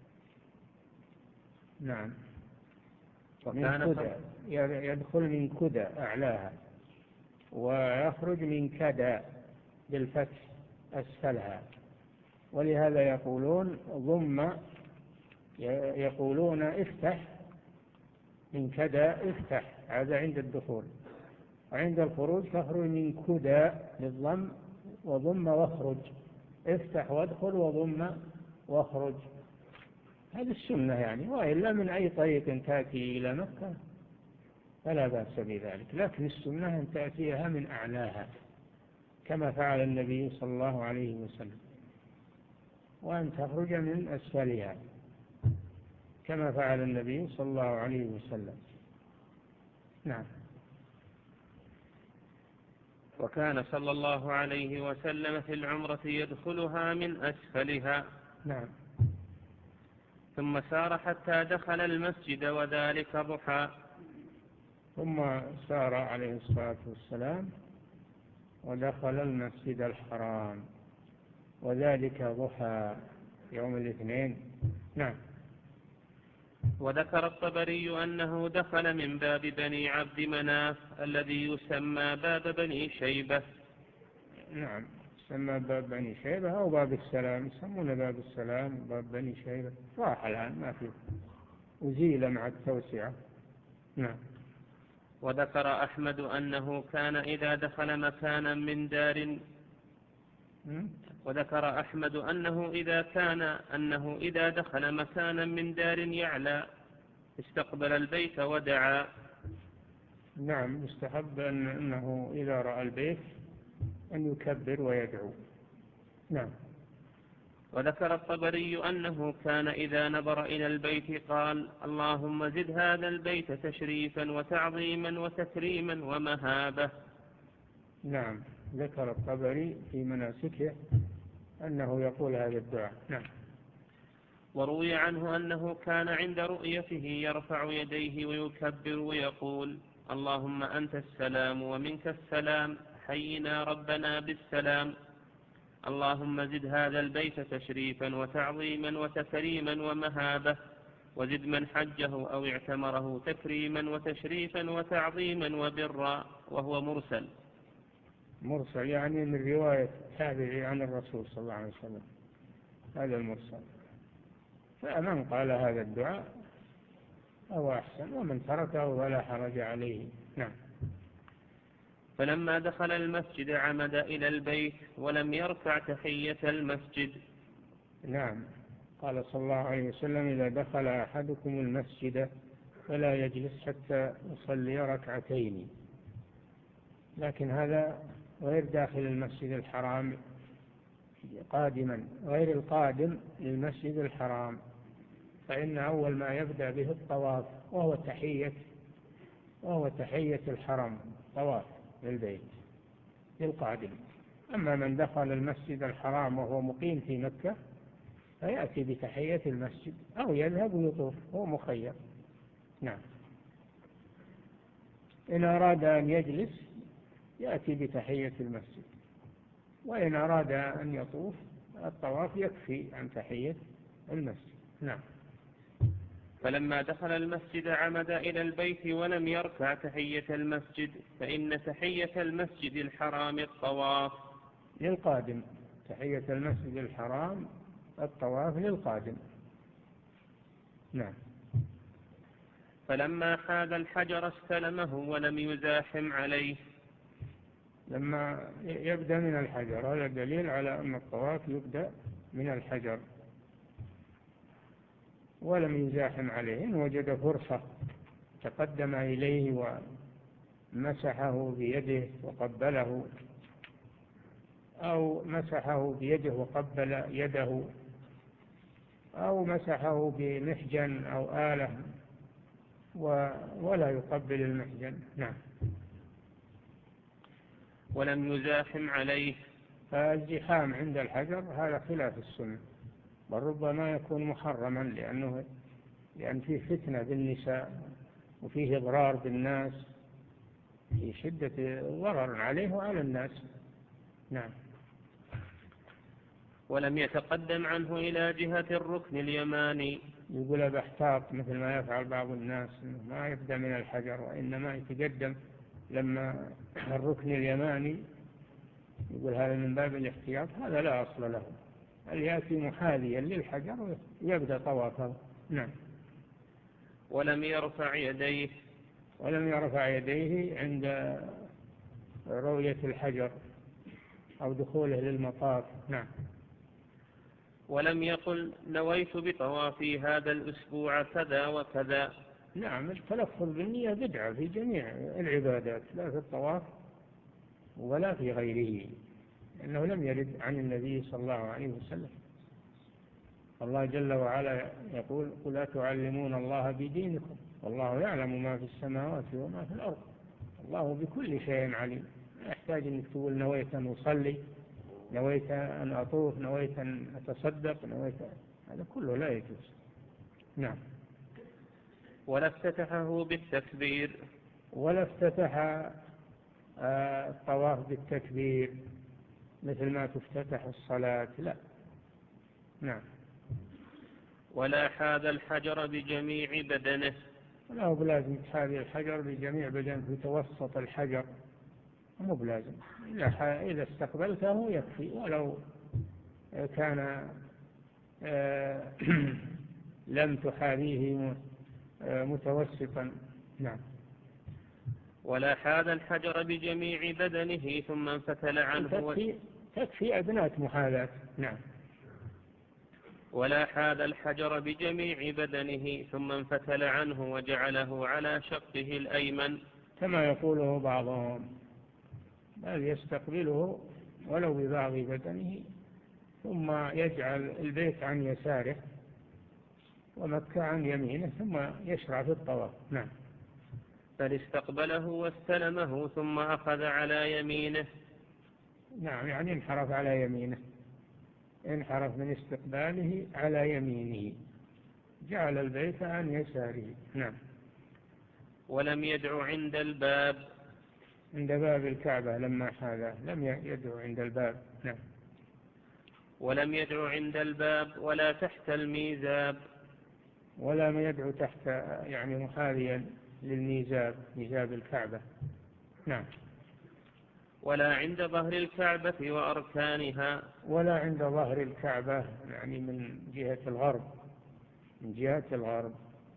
نعم. من كدى، يدخل من كدى أعلاها، ويخرج من كدى بالفتح أسفلها. ولهذا يقولون ضم، يقولون افتح من كدى افتح، هذا عند الدخول. وعند الخروج تخرج من كدى بالضم وضم واخرج، افتح وادخل وضم واخرج. هذه السنة يعني، وإلا من أي طريق تأتي إلى مكة فلا بأس بذلك، لكن السنة أن تأتيها من أعلاها كما فعل النبي صلى الله عليه وسلم، وأن تخرج من أسفلها كما فعل النبي صلى الله عليه وسلم. نعم. وكان صلى الله عليه وسلم في العمرة يدخلها من أسفلها. نعم. ثم سار حتى دخل المسجد وذلك ضحى. ثم سار عليه الصلاة والسلام ودخل المسجد الحرام وذلك ضحى يوم الاثنين. نعم. وذكر الطبري أنه دخل من باب بني عبد مناف الذي يسمى باب بني شيبة. نعم، يسمى باب بني شيبة أو باب السلام، يسمونه باب السلام باب بني شيبة، راح الآن ما فيه، أزيل مع التوسعة. نعم. وذكر أحمد أنه كان إذا دخل مكانا من دار وذكر أحمد أنه إذا كان أنه إذا دخل مكانا من دار يعلى استقبل البيت ودعا. نعم، يستحب أن أنه إذا رأى البيت أن يكبر ويدعو. نعم. وذكر الطبري أنه كان إذا نظر إلى البيت قال اللهم زد هذا البيت تشريفا وتعظيما وتكريما ومهابة. نعم، ذكر الطبري في مناسكه أنه يقول هذا الدعاء. نعم. وروي عنه أنه كان عند رؤيته يرفع يديه ويكبر ويقول اللهم أنت السلام ومنك السلام حينا ربنا بالسلام. اللهم زد هذا البيت تشريفا وتعظيما وتكريما ومهابة، وزد من حجه أو اعتمره تكريما وتشريفا وتعظيما وبرا. وهو مرسل. مرسل يعني من رواية تابعي عن الرسول صلى الله عليه وسلم، هذا المرسل. فمن قال هذا الدعاء أو أحسن، ومن تركه فلا حرج عليه. نعم. فلما دخل المسجد عمد إلى البيت ولم يركع تحية المسجد. نعم، قال صلى الله عليه وسلم إذا دخل أحدكم المسجد فلا يجلس حتى يصلي ركعتين. لكن هذا غير داخل المسجد الحرام قادما، غير القادم للمسجد الحرام، فإن أول ما يبدأ به الطواف وهو تحية وهو تحية الحرم، طواف للبيت للقادم. أما من دخل المسجد الحرام وهو مقيم في مكة فيأتي بتحية المسجد أو يذهب ويطوف، هو مخير. نعم. إن أراد أن يجلس يأتي بتحية المسجد، وإن أراد أن يطوف الطواف يكفي عن تحية المسجد. نعم. فلما دخل المسجد عمد إلى البيت ولم يركع تحية المسجد، فإن تحية المسجد الحرام الطواف للقادم. تحية المسجد الحرام الطواف للقادم. نعم. فلما حاذ الحجر استلمه ولم يزاحم عليه. لما يبدأ من الحجر، هذا دليل على أن الطواف يبدأ من الحجر ولم يزاحم عليه. إن وجد فرصة تقدم إليه ومسحه بيده وقبله، أو مسحه بيده وقبل يده، أو مسحه بمحجن أو آلة ولا يقبل المحجن. نعم. ولم يزاحم عليه. فالزحام عند الحجر هذا خلاف السنة، بل ربما يكون محرما، لأنه لأن فيه فتنة بالنساء وفيه إضرار بالناس، في شدة ضرر عليه وعلى الناس. نعم. ولم يتقدم عنه إلى جهة الركن اليماني. يقول بحتاط مثل ما يفعل بعض الناس، ما يبدأ من الحجر وإنما يتقدم لما الركن اليماني، يقول هذا من باب الاحتياط. هذا لا أصل له، بل يأتي محاذيا للحجر ويبدأ طوافه. نعم. ولم يرفع يديه. ولم يرفع يديه عند رؤية الحجر أو دخوله للمطاف. نعم. ولم يقل نويت بطوافي هذا الأسبوع كذا وكذا. نعم، التلفظ بالنية بدعة في جميع العبادات، لا في الطواف ولا في غيره، لأنه لم يرد عن النبي صلى الله عليه وسلم. الله جل وعلا يقول قل أتعلمون الله بدينكم والله يعلم ما في السماوات وما في الأرض الله بكل شيء عليم. لا يحتاج أن تقول نويت أن أصلي، نويت أن أطوف، نويت أن أتصدق، نويت، هذا كله لا يجوز. نعم. ولا افتتحه بالتكبير. ولا افتتح الطواف بالتكبير مثل ما تفتتح الصلاة، لا. نعم. ولا حاذ الحجر بجميع بدنه. لا هو بلازم تحاذي الحجر بجميع بدنه في توسط الحجر، مو بلازم. إذا استقبلته يكفي، ولو كان لم تحاذيه متوسطا. نعم. ولا حاذ الحجر بجميع بدنه ثم انفتل عنه. تكفي, تكفي أدناة محاذاة. نعم. ولا حاذ الحجر بجميع بدنه ثم انفتل عنه وجعله على شقه الأيمن كما يقوله بعضهم، بل يستقبله ولو ببعض بدنه ثم يجعل البيت عن يساره ومكة عن يمينه ثم يشرع في الطواف. نعم. بل استقبله واستلمه ثم أخذ على يمينه. نعم، يعني انحرف على يمينه، انحرف من استقباله على يمينه، جعل البيت عن يساره. نعم. ولم يدع عند الباب. عند باب الكعبة لما حاذاه لم يدعو عند الباب. نعم. ولم يدع عند الباب ولا تحت الميزاب. ولا يدعو تحت، يعني محاذيا للميزاب، ميزاب الكعبة. نعم. ولا عند ظهر الكعبة وأركانها. ولا عند ظهر الكعبة، يعني من جهة الغرب، من جهة الغرب،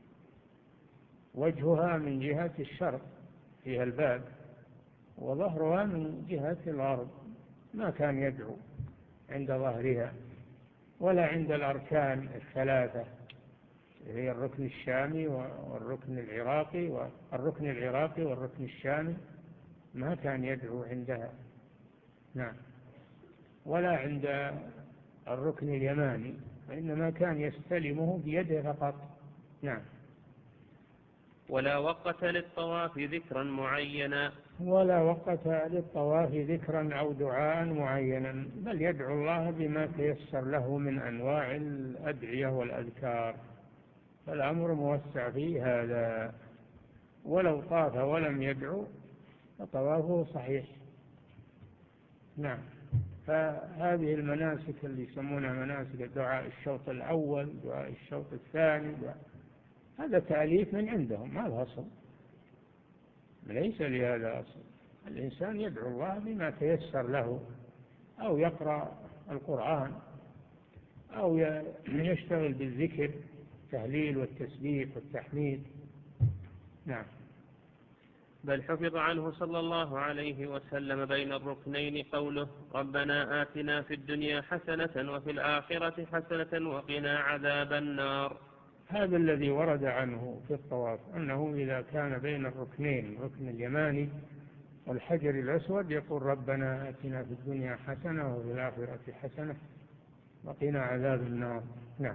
وجهها من جهة الشرق فيها الباب، وظهرها من جهة الغرب، ما كان يدعو عند ظهرها. ولا عند الأركان الثلاثة، هي الركن الشامي والركن العراقي والركن العراقي والركن الشامي، ما كان يدعو عندها. نعم. ولا عند الركن اليماني، وإنما كان يستلمه بيده فقط. نعم. ولا وقت للطواف ذكرا معينا. ولا وقت للطواف ذكرا أو دعاء معينا، بل يدعو الله بما تيسر له من أنواع الأدعية والأذكار، فالأمر موسع في هذا. ولو طاف ولم يدعو فطوافه صحيح. نعم. فهذه المناسك اللي يسمونها مناسك دعاء الشوط الأول، دعاء الشوط الثاني، دعاء، هذا تأليف من عندهم، ما له أصل، ليس لهذا أصل. الإنسان يدعو الله بما تيسر له، أو يقرأ القرآن، أو يشتغل بالذكر، التهليل والتسبيح والتحميد. نعم. بل حفظ عنه صلى الله عليه وسلم بين الركنين قوله: ربنا آتنا في الدنيا حسنة وفي الآخرة حسنة وقنا عذاب النار. هذا الذي ورد عنه في الطواف، أنه إذا كان بين الركنين، الركن اليماني والحجر الأسود، يقول ربنا آتنا في الدنيا حسنة وفي الآخرة حسنة وقنا عذاب النار. نعم.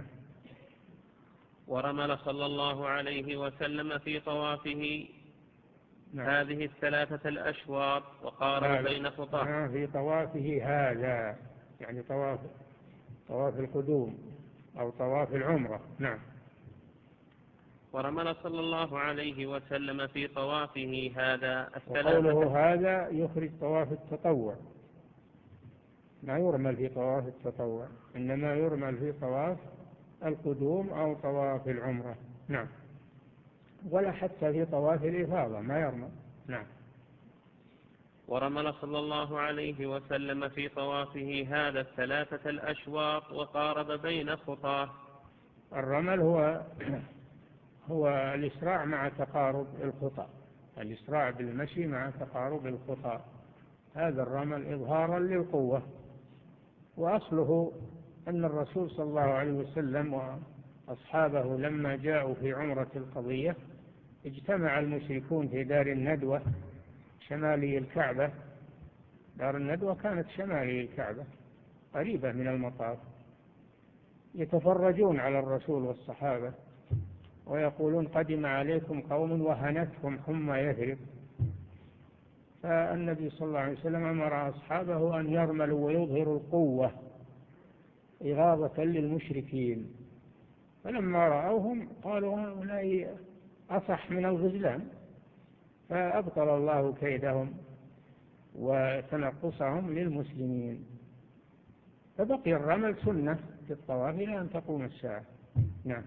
ورمل صلى الله عليه وسلم في طوافه نعم. هذه الثلاثة الأشواط وقارب بين خطاه. في طوافه هذا، يعني طواف طواف القدوم أو طواف العمرة. نعم. ورمل صلى الله عليه وسلم في طوافه هذا الثلاثة. وقوله هذا يخرج طواف التطوع، ما يرمل في طواف التطوع، إنما يرمل في طواف القدوم أو طواف العمرة. نعم. ولا حتى في طواف الإفاضة ما يرمل. نعم. ورمل صلى الله عليه وسلم في طوافه هذا الثلاثة الأشواط وقارب بين خطاه. الرمل هو هو الإسراع مع تقارب الخطى، الإسراع بالمشي مع تقارب الخطى، هذا الرمل إظهارا للقوة. وأصله أن الرسول صلى الله عليه وسلم وأصحابه لما جاءوا في عمرة القضية اجتمع المشركون في دار الندوة شمالي الكعبة. دار الندوة كانت شمالي الكعبة قريبة من المطاف، يتفرجون على الرسول والصحابة ويقولون قدم عليكم قوم وهنتهم حمى يثرب. فالنبي صلى الله عليه وسلم أمر أصحابه أن يرملوا ويظهروا القوة إغاظة للمشركين، فلما رأوهم قالوا هؤلاء أصح من الغزلان، فأبطل الله كيدهم وتنقصهم للمسلمين. فبقي الرمل سنة في الطواف إلى أن تقوم الساعة. نعم.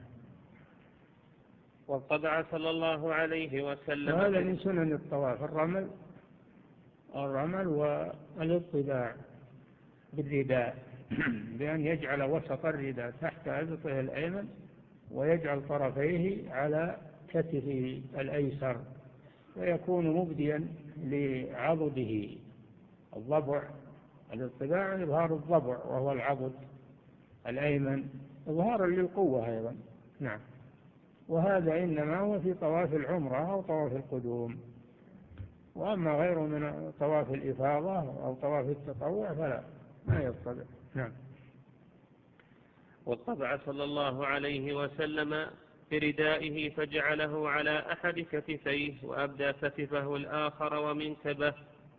وطبع صلى الله عليه وسلم. وهذا من سنن الطواف الرمل الرمل والاطباع بالرداء بأن يجعل وسط الرداء تحت إبطه الأيمن ويجعل طرفيه على كتفه الأيسر ويكون مبديا لعضده الضبع. الاطباع إظهار الضبع وهو العضد الأيمن إظهارا للقوة أيضا. نعم. وهذا إنما هو في طواف العمرة أو طواف القدوم، وأما غيره من طواف الإفاضة أو طواف التطوع فلا ما يطبع. نعم. والطبع صلى الله عليه وسلم بردائه فجعله على أحد كتفيه وأبدى كتفه الآخر ومنكبه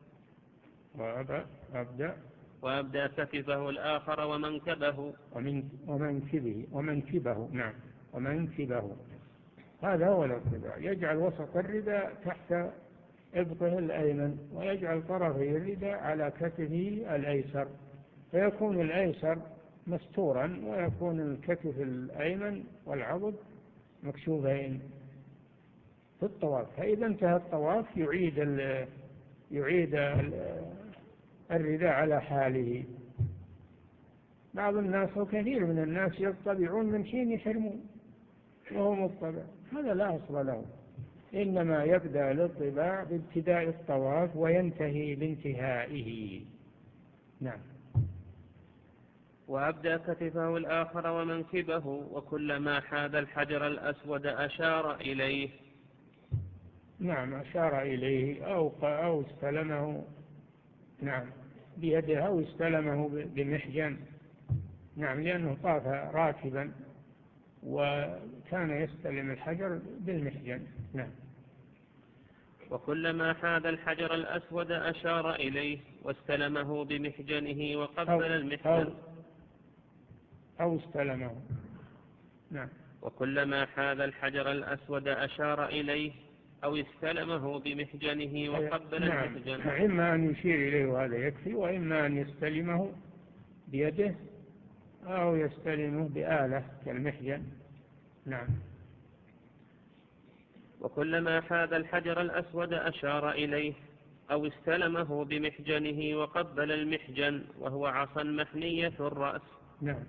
وأبدى وأبدى كتفه الآخر ومنكبه ومن ومنكبه ومنكبه نعم ومنكبه. هذا هو الارتداء، يجعل وسط الرداء تحت إبطه الأيمن ويجعل طرفي الرداء على كتفه الأيسر فيكون الأيسر مستورا ويكون الكتف الأيمن والعضد مكشوفين في الطواف. فإذا انتهى الطواف يعيد ال يعيد الرداء على حاله. بعض الناس وكثير من الناس يطبعون من حين يحرمون وهو مطبع، هذا لا أصل له، إنما يبدأ الاطباع بابتداء الطواف وينتهي بانتهائه. نعم. وأبدى كتفه الآخر ومنكبه وكلما حاذ الحجر الأسود أشار إليه. نعم أشار إليه أو أو استلمه نعم بيده أو استلمه بمحجن. نعم لأنه طاف راكبا وكان يستلم الحجر بالمحجن. نعم. وكلما حاذ الحجر الأسود أشار إليه واستلمه بمحجنه وقبل أو المحجن أو, أو استلمه. نعم. وكلما حاذ الحجر الأسود أشار إليه أو استلمه بمحجنه وقبل نعم. المحجن. إما أن يشير إليه وهذا يكفي، وإما أن يستلمه بيده أو يستلمه بآلة كالمحجن. نعم. وكلما حاذ الحجر الأسود أشار إليه أو استلمه بمحجنه وقبل المحجن وهو عصا محنية الرأس. نعم.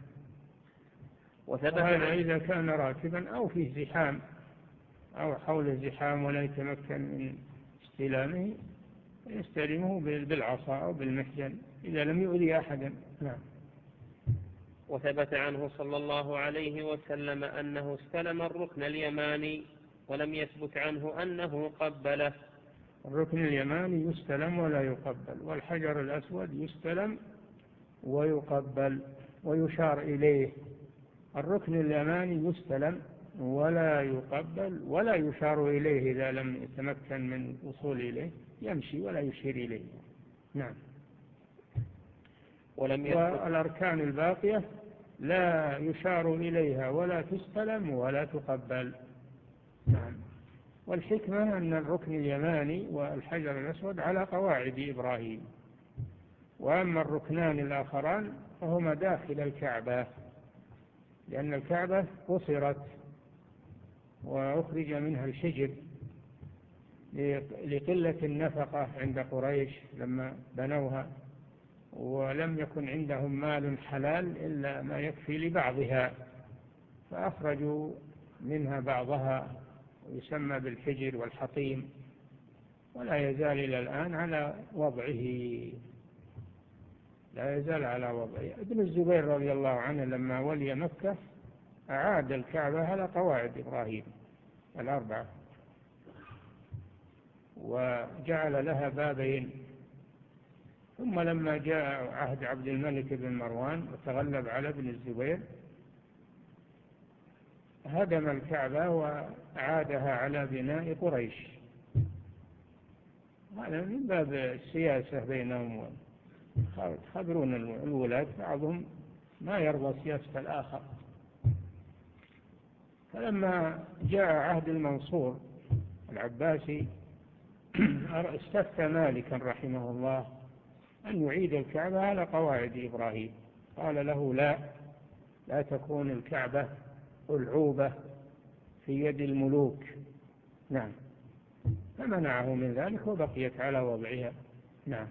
وهذا إذا كان راكبا أو فيه زحام أو حول الزحام ولا يتمكن من استلامه يستلمه بالعصا أو بالمحجن إذا لم يؤذي أحدا. نعم. وثبت عنه صلى الله عليه وسلم أنه استلم الركن اليماني ولم يثبت عنه أنه قبله. الركن اليماني يستلم ولا يقبل، والحجر الأسود يستلم ويقبل ويشار إليه. الركن اليماني يستلم ولا يقبل ولا يشار إليه إذا لم يتمكن من الوصول إليه، يمشي ولا يشير إليه. نعم. ولم والأركان الباقية لا يشار إليها ولا تستلم ولا تقبل. نعم. والحكمة أن الركن اليماني والحجر الأسود على قواعد إبراهيم، وأما الركنان الآخران فهما داخل الكعبة، لأن الكعبة قصرت وأخرج منها الحجر لقلة النفقة عند قريش لما بنوها، ولم يكن عندهم مال حلال إلا ما يكفي لبعضها فأخرجوا منها بعضها ويسمى بالحجر والحطيم، ولا يزال إلى الآن على وضعه، لا يزال على وضعه. ابن الزبير رضي الله عنه لما ولي مكة أعاد الكعبة على قواعد إبراهيم الأربعة وجعل لها بابين. ثم لما جاء عهد عبد الملك بن مروان وتغلب على ابن الزبير هدم الكعبة وأعادها على بناء قريش. هذا من باب السياسة بينهم، خبرون الولاة بعضهم ما يرضى سياسة الآخر. فلما جاء عهد المنصور العباسي استفتى مالكا رحمه الله أن يعيد الكعبة على قواعد إبراهيم، قال له لا لا تكون الكعبة ألعوبة في يد الملوك. نعم، فمنعه من ذلك وبقيت على وضعها. نعم.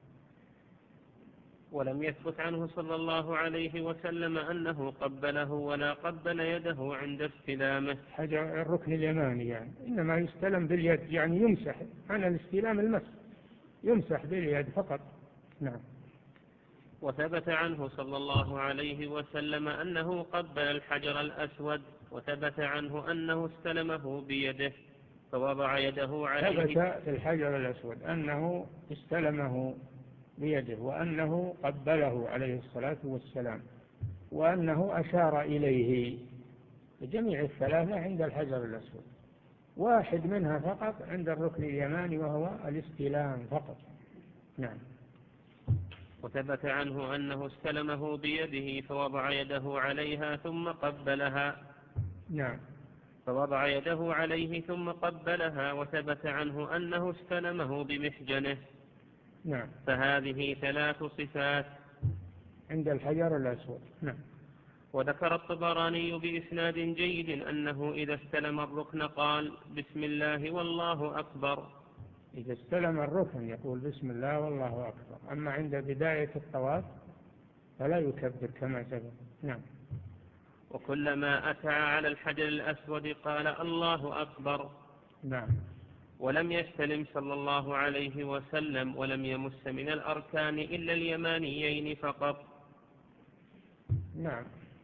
ولم يثبت عنه صلى الله عليه وسلم أنه قبله ولا قبل يده عند استلامه. حجر الركن اليماني يعني إنما يستلم باليد، يعني يمسح عن الاستلام المسح، يمسح باليد فقط. نعم. وثبت عنه صلى الله عليه وسلم أنه قبل الحجر الأسود، وثبت عنه أنه استلمه بيده فوضع يده عليه. ثبت في الحجر الأسود أنه استلمه بيده، وأنه قبله عليه الصلاة والسلام، وأنه أشار إليه. جميع الثلاثة عند الحجر الأسود، واحد منها فقط عند الركن اليماني وهو الاستلام فقط. نعم. وثبت عنه أنه استلمه بيده فوضع يده عليها ثم قبلها. نعم. فوضع يده عليه ثم قبلها. وثبت عنه أنه استلمه بمحجنه. نعم. فهذه ثلاث صفات عند الحجر الأسود. نعم. وذكر الطبراني بإسناد جيد أنه إذا استلم الركن قال بسم الله والله أكبر. إذا استلم الركن يقول بسم الله والله أكبر، أما عند بداية الطواف فلا يكبر كما سبق. نعم. وكلما أتى على الحجر الأسود قال الله أكبر. نعم. ولم يستلم صلى الله عليه وسلم ولم يمس من الأركان إلا اليمانيين فقط. نعم.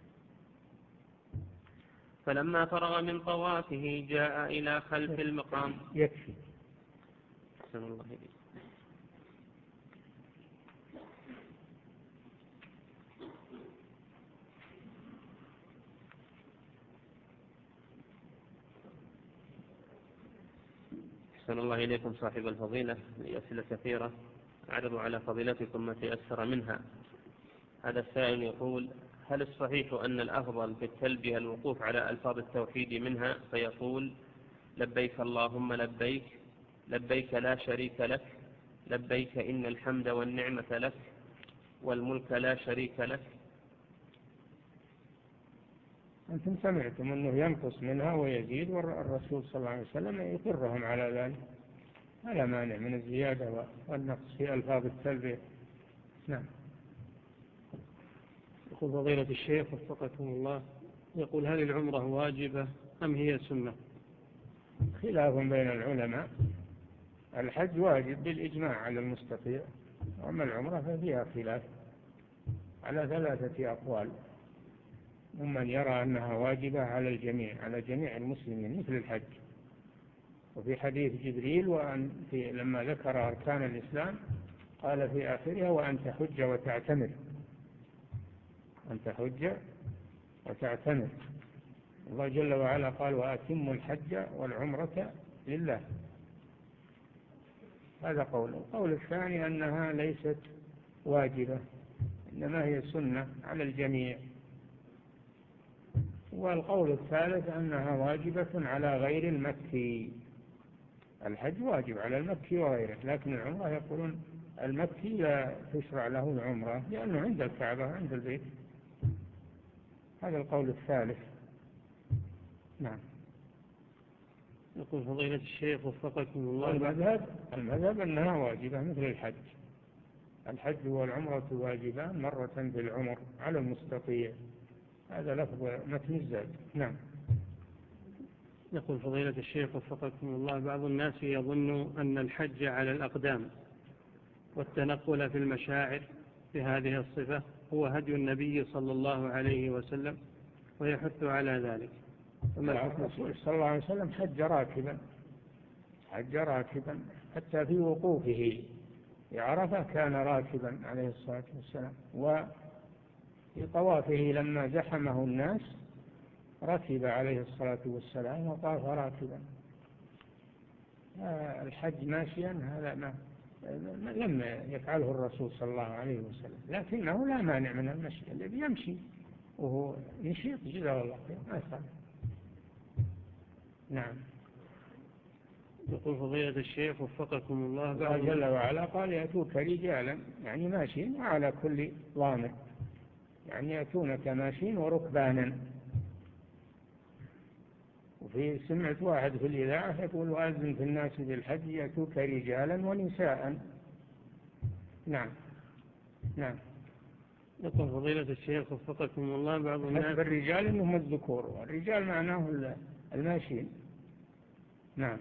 فلما فرغ من طوافه جاء إلى خلف المقام. يكفي. أحسن الله إليك. أحسن الله إليكم صاحب الفضيلة. لأسئلة كثيرة أعرض على فضيلتكم ما تيسر منها. هذا السائل يقول: هل الصحيح أن الأفضل في التلبية الوقوف على ألفاظ التوحيد منها، فيقول لبيك اللهم لبيك، لبيك لا شريك لك، لبيك إن الحمد والنعمة لك والملك لا شريك لك؟ أنتم سمعتم أنه ينقص منها ويزيد، والرسول صلى الله عليه وسلم يقرهم على ذلك، فلا مانع من الزيادة والنقص في ألفاظ التلبية. نعم. يقول فضيلة الشيخ وفقكم الله، يقول هل العمرة واجبة أم هي سنة؟ خلاف بين العلماء. الحج واجب بالإجماع على المستطيع، وأما العمرة ففيها خلاف على ثلاثة أقوال، ومن يرى أنها واجبة على الجميع، على جميع المسلمين مثل الحج. وفي حديث جبريل وأن في لما ذكر أركان الإسلام قال في آخرها وأن تحج وتعتمر، أن تحج وتعتمر. الله جل وعلا قال وأتموا الحج والعمرة لله. هذا قول. القول الثاني أنها ليست واجبة، إنما هي سنة على الجميع. والقول الثالث أنها واجبة على غير المكي. الحج واجب على المكي وغيره، لكن العمرة يقولون المكي لا تشرع له العمرة لأنه عند الكعبة عند البيت. هذا القول الثالث. نعم. يقول فضيلة الشيخ وفقكم الله، المذهب المذهب أنها واجبة مثل الحج. الحج والعمرة واجبان مرة بالعمر على المستطيع. هذا لفظ متن الزاد. نعم. يقول فضيلة الشيخ وفقكم الله، بعض الناس يظن أن الحج على الأقدام والتنقل في المشاعر بهذه الصفة هو هدي النبي صلى الله عليه وسلم ويحث على ذلك. الرسول صلى الله عليه وسلم حج راكبا، حج راكبا حتى في وقوفه في عرفة كان راكبا عليه الصلاة والسلام، وفي طوافه لما زحمه الناس ركب عليه الصلاة والسلام وطاف راكبا. الحج ماشيا هذا ما لم يفعله الرسول صلى الله عليه وسلم، لكنه لا مانع من المشي. الذي يمشي وهو يشيط جزاه الله خير ما يصح. نعم. يقول فضيلة الشيخ وفقكم الله، الله جل وعلا قال يأتوك رجالا، يعني ماشيين، وعلى كل ضامن، يعني يأتونك ماشيين وركبانا. وفي سمعت واحد في الإذاعة يقول وأذن في الناس بالحج يأتوك رجالا ونساء. نعم نعم. يقول فضيلة الشيخ وفقكم الله بعض الناس حسب الرجال إنهم الذكور، والرجال معناه الماشين. نعم.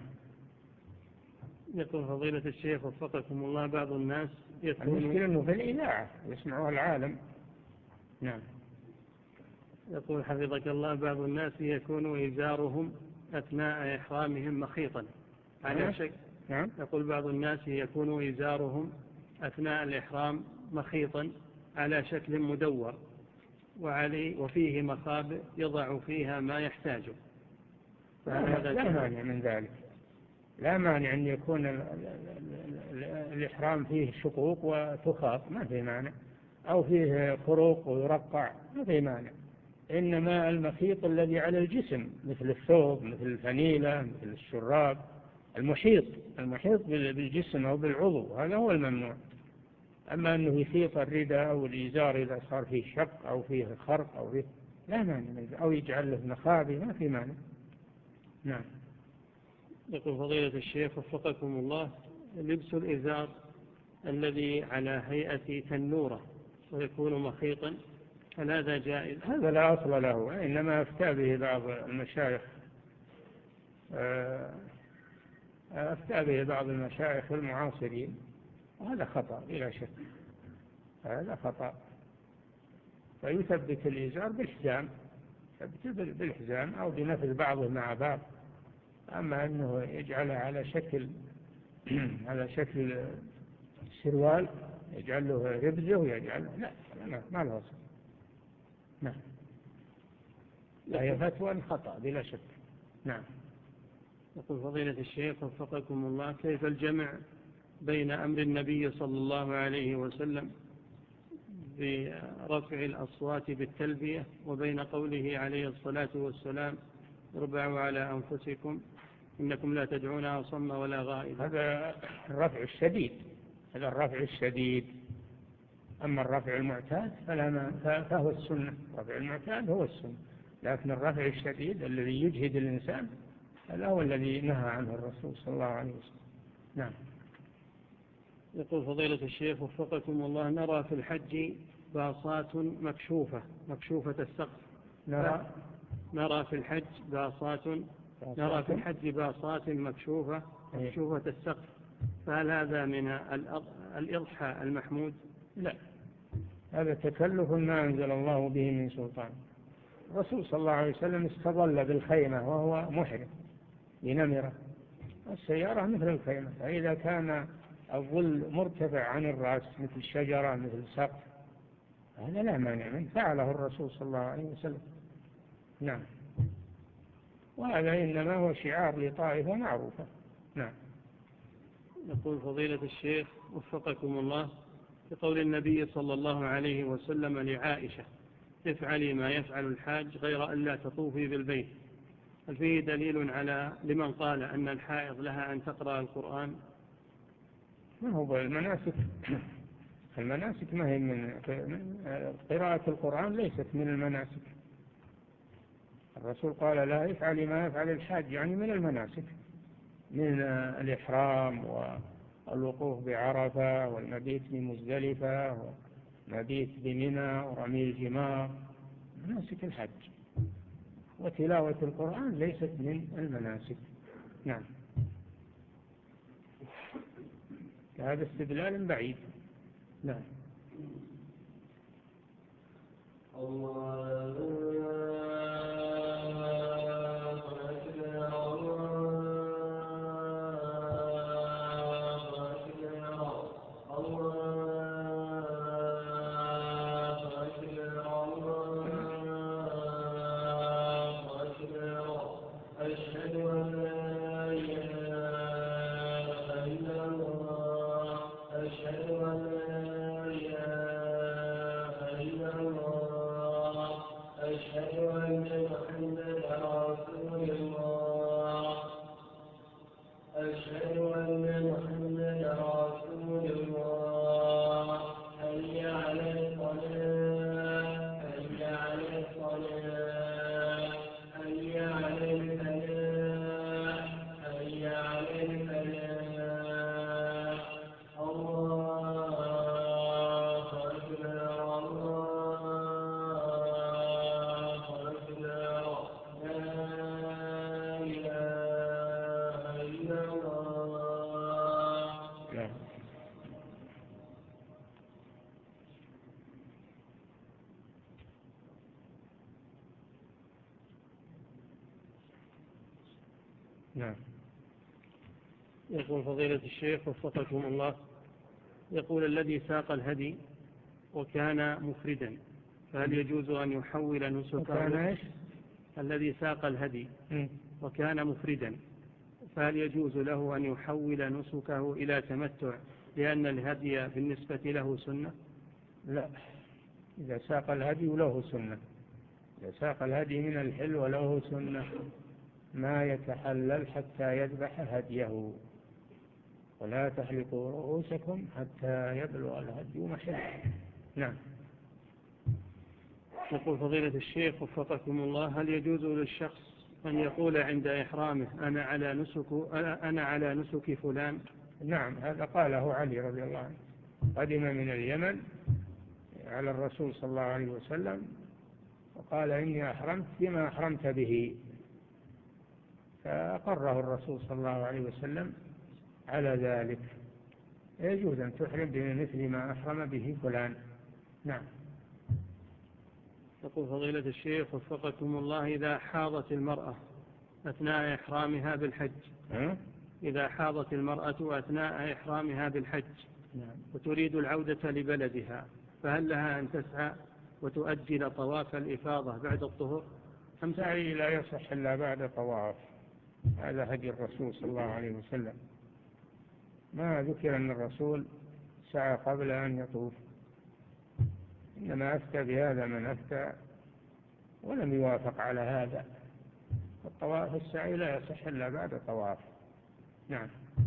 يقول فضيلة الشيخ وفقكم الله بعض الناس يكون المشكلة أنه في الإذاعة يسمعها العالم. نعم. يقول حفظك الله بعض الناس يكون إزارهم أثناء إحرامهم مخيطا على شكل. نعم. يقول بعض الناس يكون إزارهم أثناء الإحرام مخيطا على شكل مدور وعليه وفيه مخابئ يضع فيها ما يحتاجه. لا مانع من ذلك، لا مانع أن يكون الإحرام فيه شقوق وتخاط، ما في مانع، أو فيه خروق ويرقع، ما في مانع. إنما المخيط الذي على الجسم مثل الثوب مثل الفنيلة مثل الشراب المحيط المحيط بالجسم أو بالعضو هذا هو الممنوع. أما أنه يخيط الرداء أو الإزار إذا صار فيه شق أو فيه خرق أو فيه لا مانع، أو يجعل له مخابئ ما في مانع. نعم. يقول فضيلة الشيخ وفقكم الله لبس الإزار الذي على هيئة تنورة ويكون مخيطا هل هذا جائز؟ هذا لا أصل له، إنما أفتى به بعض المشايخ أفتى به بعض المشايخ المعاصرين، وهذا خطأ بلا شك، هذا خطأ. فيثبت الإزار بالحزام، يثبت بالحزام أو بنفذ بعضه مع بعض. أما أنه يجعله على شكل على شكل سروال يجعل له ربزه ويجعل لا لا ما له أصل. نعم. هي فتوى خطأ بلا شك. نعم. يقول فضيلة الشيخ وفقكم الله كيف الجمع بين أمر النبي صلى الله عليه وسلم برفع الأصوات بالتلبية وبين قوله عليه الصلاة والسلام اربعوا على أنفسكم إنكم لا تدعون صم ولا غائب؟ هذا الرفع الشديد، هذا الرفع الشديد. أما الرفع المعتاد فلا ما فهو السنة، الرفع المعتاد هو السنة، لكن الرفع الشديد الذي يجهد الإنسان هذا هو الذي نهى عنه الرسول صلى الله عليه وسلم. نعم. يقول فضيلة الشيخ وفقكم الله نرى في الحج باصات مكشوفة مكشوفة السقف. نرى نرى في الحج باصات نرى في الحج باصات مكشوفة مكشوفة السقف، فهل هذا من الإضحى المحمود؟ لا، هذا تكلف ما أنزل الله به من سلطان. الرسول صلى الله عليه وسلم استظل بالخيمة وهو محرم بنمرة، السيارة مثل الخيمة، فإذا كان الظل مرتفع عن الرأس مثل الشجرة مثل السقف هذا لا مانع منه، فعله الرسول صلى الله عليه وسلم. نعم. وهذا إنما هو شعار لطائفة معروفة. نعم. يقول فضيلة الشيخ وفقكم الله بقول النبي صلى الله عليه وسلم لعائشة افعلي ما يفعل الحاج غير أن لا تطوفي بالبيت، هل فيه دليل على لمن قال أن الحائض لها أن تقرأ القرآن؟ ما هو المناسك، المناسك ما هي من قراءة القرآن، ليست من المناسك. الرسول قال لا افعلي ما يفعل الحاج، يعني من المناسك، من الإحرام والوقوف بعرفة والمبيت بمزدلفة والمبيت بمنى ورمي الجمار، مناسك الحج. وتلاوة القرآن ليست من المناسك. نعم. هذا استدلال بعيد. نعم. نعم. يقول فضيلة الشيخ وفقكم الله، يقول الذي ساق الهدي وكان مفردا فهل يجوز أن يحول نسكه؟ الذي ساق الهدي وكان مفردا فهل يجوز له أن يحول نسكه إلى تمتع لأن الهدي بالنسبة له سنة؟ لا، إذا ساق الهدي له سنة، إذا ساق الهدي من الحل وله سنة ما يتحلل حتى يذبح هديه. ولا تحلقوا رؤوسكم حتى يبلغ الهدي محله. نعم. يقول فضيلة الشيخ وفقكم الله، هل يجوز للشخص أن يقول عند إحرامه أنا على نسك أنا على نسك فلان؟ نعم، هذا قاله علي رضي الله عنه، قدم من اليمن على الرسول صلى الله عليه وسلم وقال إني أحرمت بما أحرمت به، فأقره الرسول صلى الله عليه وسلم على ذلك. يجوز أن تحرم بمثل ما أحرم به فلان. نعم. يقول فضيلة الشيخ وفقكم الله، إذا حاضت المرأة أثناء إحرامها بالحج أه؟ إذا حاضت المرأة أثناء إحرامها بالحج نعم. وتريد العودة لبلدها فهل لها أن تسعى وتؤجل طواف الإفاضة بعد الطهور؟ أم سعي لا يصح إلا بعد طواف. هذا هدي الرسول صلى الله عليه وسلم، ما ذكر أن الرسول سعى قبل أن يطوف، إنما أفتى بهذا من أفتى ولم يوافق على هذا. الطواف السعي لا يصح إلا بعد طواف. نعم.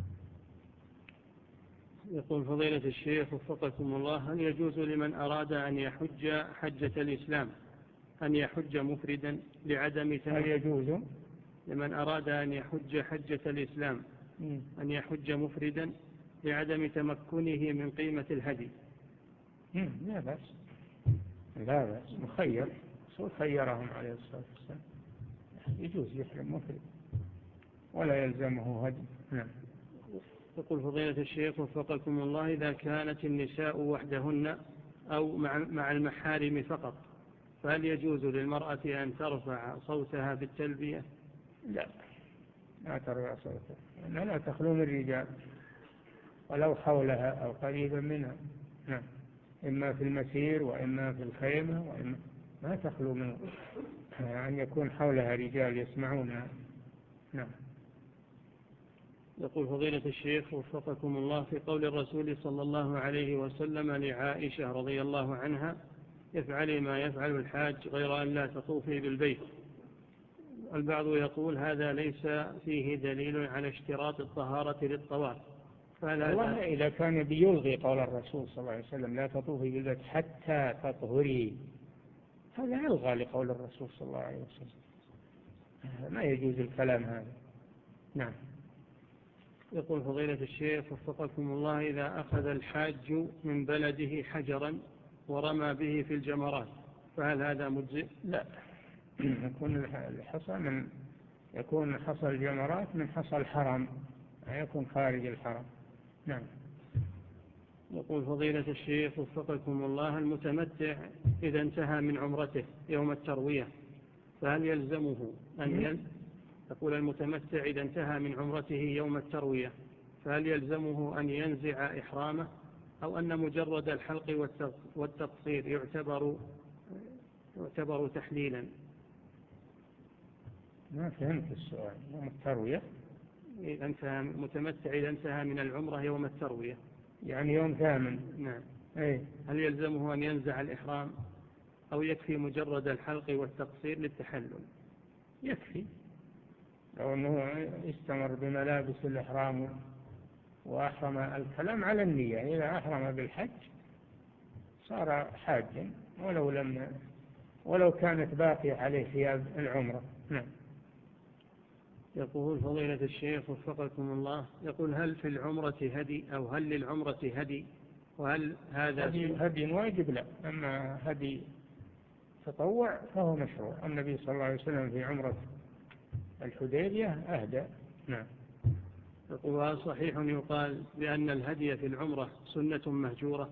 يقول فضيلة الشيخ وفقكم الله، هل يجوز لمن أراد أن يحج حجة الإسلام أن يحج مفردا لعدم تمكن هل يجوز لمن أراد أن يحج حجة الإسلام أن يحج مفردا لعدم تمكنه من قيمة الهدي؟ لا بأس، لا بأس، مخير، رسول خيرهم عليه الصلاة والسلام، يجوز يحرم مفرد ولا يلزمه هدي. نعم. يقول فضيلة الشيخ وفقكم الله، إذا كانت النساء وحدهن أو مع المحارم فقط فهل يجوز للمرأة أن ترفع صوتها بالتلبية؟ لا، لا ترفع صوتها، لا, لا تخلو من الرجال ولو حولها أو قريبا منها. نعم. إما في المسير وإما في الخيمة، وإما ما تخلو من أن يكون حولها رجال يسمعونها. نعم. يقول فضيلة الشيخ وفقكم الله، في قول الرسول صلى الله عليه وسلم لعائشة رضي الله عنها افعلي ما يفعل الحاج غير أن لا تطوفي بالبيت، البعض يقول هذا ليس فيه دليل على اشتراط الطهارة للطواف. والله إذا كان بيلغي قول الرسول صلى الله عليه وسلم لا تطوفي بالبيت حتى تطهري، هذا يلغى لقول الرسول صلى الله عليه وسلم، ما يجوز الكلام هذا. نعم. يقول فضيلة الشيخ وفقكم الله، إذا أخذ الحاج من بلده حجرا ورمى به في الجمرات فهل هذا مجزئ؟ لا، يكون الحصى من يكون حصى الجمرات من حصى الحرم، لا يكون خارج الحرم. نعم. يقول فضيلة الشيخ وفقكم الله، المتمتع إذا انتهى من عمرته يوم التروية فهل يلزمه أن يل... يقول المتمتع إذا انتهى من عمرته يوم التروية فهل يلزمه أن ينزع إحرامه أو أن مجرد الحلق والتقصير يعتبر يعتبر تحليلا؟ ما فهمت السؤال. يوم التروية إذا انتهى متمتع إذا انتهى من العمرة يوم التروية يعني يوم ثامن. نعم. أي. هل يلزمه أن ينزع الإحرام أو يكفي مجرد الحلق والتقصير للتحلل؟ يكفي لو أنه استمر بملابس الإحرام وأحرم. الكلام على النية، إذا أحرم بالحج صار حاجا ولو لم ولو كانت باقية عليه ثياب العمرة. نعم. يقول فضيلة الشيخ وفقكم الله، يقول هل في العمرة هدي أو هل للعمرة هدي وهل هذا هدي, هدي واجب؟ لا، أما هدي تطوع فهو مشروع. النبي صلى الله عليه وسلم في عمرة الحديبية أهدى. نعم. يقول صحيح يقال بأن الهدي في العمرة سنة مهجورة؟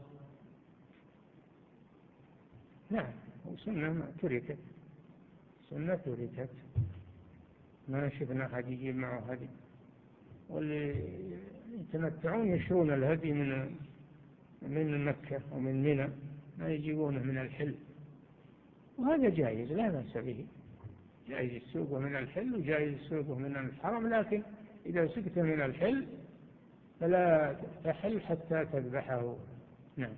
نعم، وسنة تركت، سنة تركت. ما شفنا أحد يجيب معه هدي، واللي يتمتعون يشرون الهدي من من مكة ومن منى، ما يجيبونه من الحل، وهذا جائز لا بأس به، جائز السوق من الحل وجائز السوق من الحرم، لكن إذا سكت من الحل فلا تحل حتى تذبحه. نعم.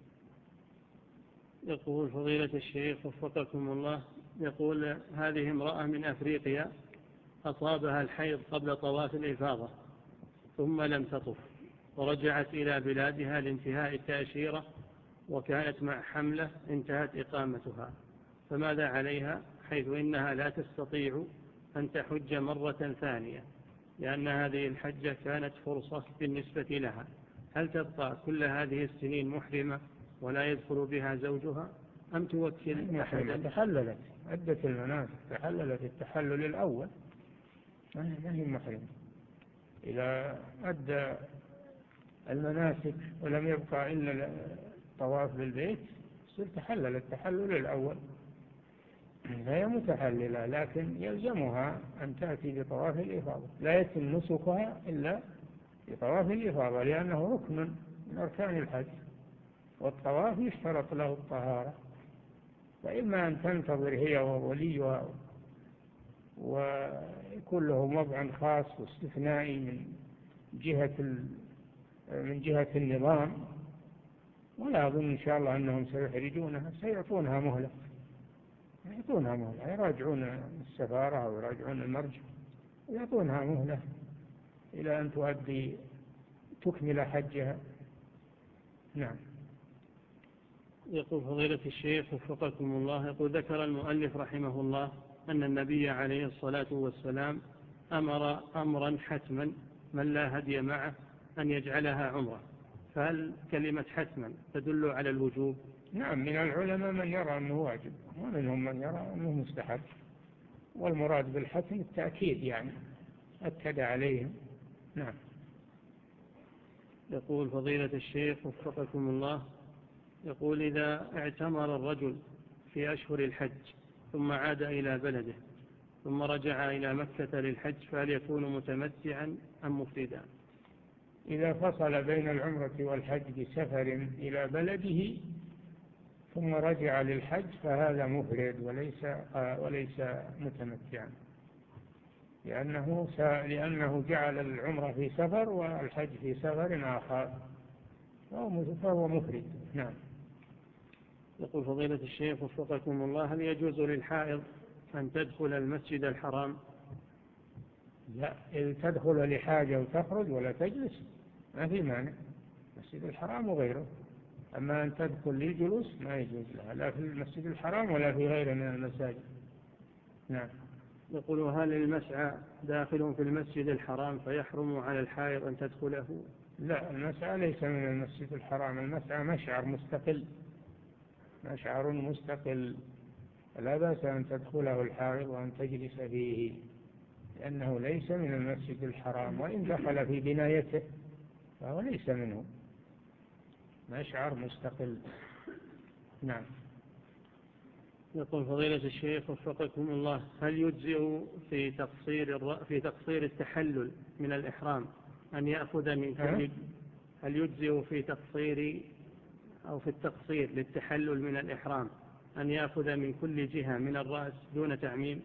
يقول فضيلة الشيخ وفقكم الله، يقول هذه امرأة من أفريقيا أصابها الحيض قبل طواف الإفاضة ثم لم تطف، ورجعت إلى بلادها لانتهاء التأشيرة، وكانت مع حملة انتهت إقامتها، فماذا عليها حيث إنها لا تستطيع أن تحج مرة ثانية لأن هذه الحجة كانت فرصة بالنسبة لها؟ هل تبقى كل هذه السنين محرمة ولا يدخل بها زوجها أم توكل أحدا؟ تحللت عدة المناسك، تحللت التحلل الأول، ما هي محرمة. إذا أدى المناسك ولم يبقى إلا الطواف بالبيت يصير تحلل التحلل الأول، فهي متحللة، لكن يلزمها أن تأتي بطواف الإفاضة، لا يتم نسكها إلا بطواف الإفاضة لأنه ركن من أركان الحج، والطواف يشترط له الطهارة، فإما أن تنتظر هي ووليها ويكون له موضع خاص واستثنائي من جهة من جهة النظام، ولا أظن إن شاء الله أنهم سيحرجونها، سيعطونها مهلة، يعطونها مهلة، يراجعون السفارة أو يراجعون المرجع ويعطونها مهلة إلى أن تؤدي تكمل حجها. نعم. يقول فضيلة الشيخ وفقكم الله، يقول ذكر المؤلف رحمه الله أن النبي عليه الصلاة والسلام أمر أمرا حتما من لا هدي معه أن يجعلها عمره، فهل كلمة حتما تدل على الوجوب؟ نعم، من العلماء من يرى أنه واجب ومنهم من يرى أنه مستحب، والمراد بالحتم التأكيد، يعني أكد عليهم. نعم. يقول فضيلة الشيخ وفقكم الله، يقول إذا اعتمر الرجل في أشهر الحج ثم عاد إلى بلده ثم رجع إلى مكة للحج فهل يكون متمتعا أم مفردا؟ إذا فصل بين العمرة والحج بسفر إلى بلده ثم رجع للحج فهذا مفرد وليس وليس متمتعا، لأنه لأنه جعل العمرة في سفر والحج في سفر آخر، فهو مفرد. نعم. يقول فضيلة الشيخ وفقكم الله، هل يجوز للحائض أن تدخل المسجد الحرام؟ لا، إذا تدخل لحاجة وتخرج ولا تجلس ما في مانع، المسجد الحرام وغيره، أما أن تدخل للجلوس ما يجوز لها، لا في المسجد الحرام ولا في غيره من المساجد. نعم. يقول هل المسعى داخل في المسجد الحرام فيحرم على الحائض أن تدخله؟ لا، المسعى ليس من المسجد الحرام، المسعى مشعر مستقل، مشعر مستقل، لا بأس أن تدخله الحائض وأن تجلس فيه، لأنه ليس من المسجد الحرام، وإن دخل في بنايته فهو ليس منه، مشعر مستقل. نعم. يقول فضيلة الشيخ وفقكم الله، هل يجزئ في تقصير الر... في تقصير التحلل من الإحرام أن يأخذ من كل هل يجزئ في تقصير أو في التقصير للتحلل من الإحرام أن يأخذ من كل جهة من الرأس دون تعميم؟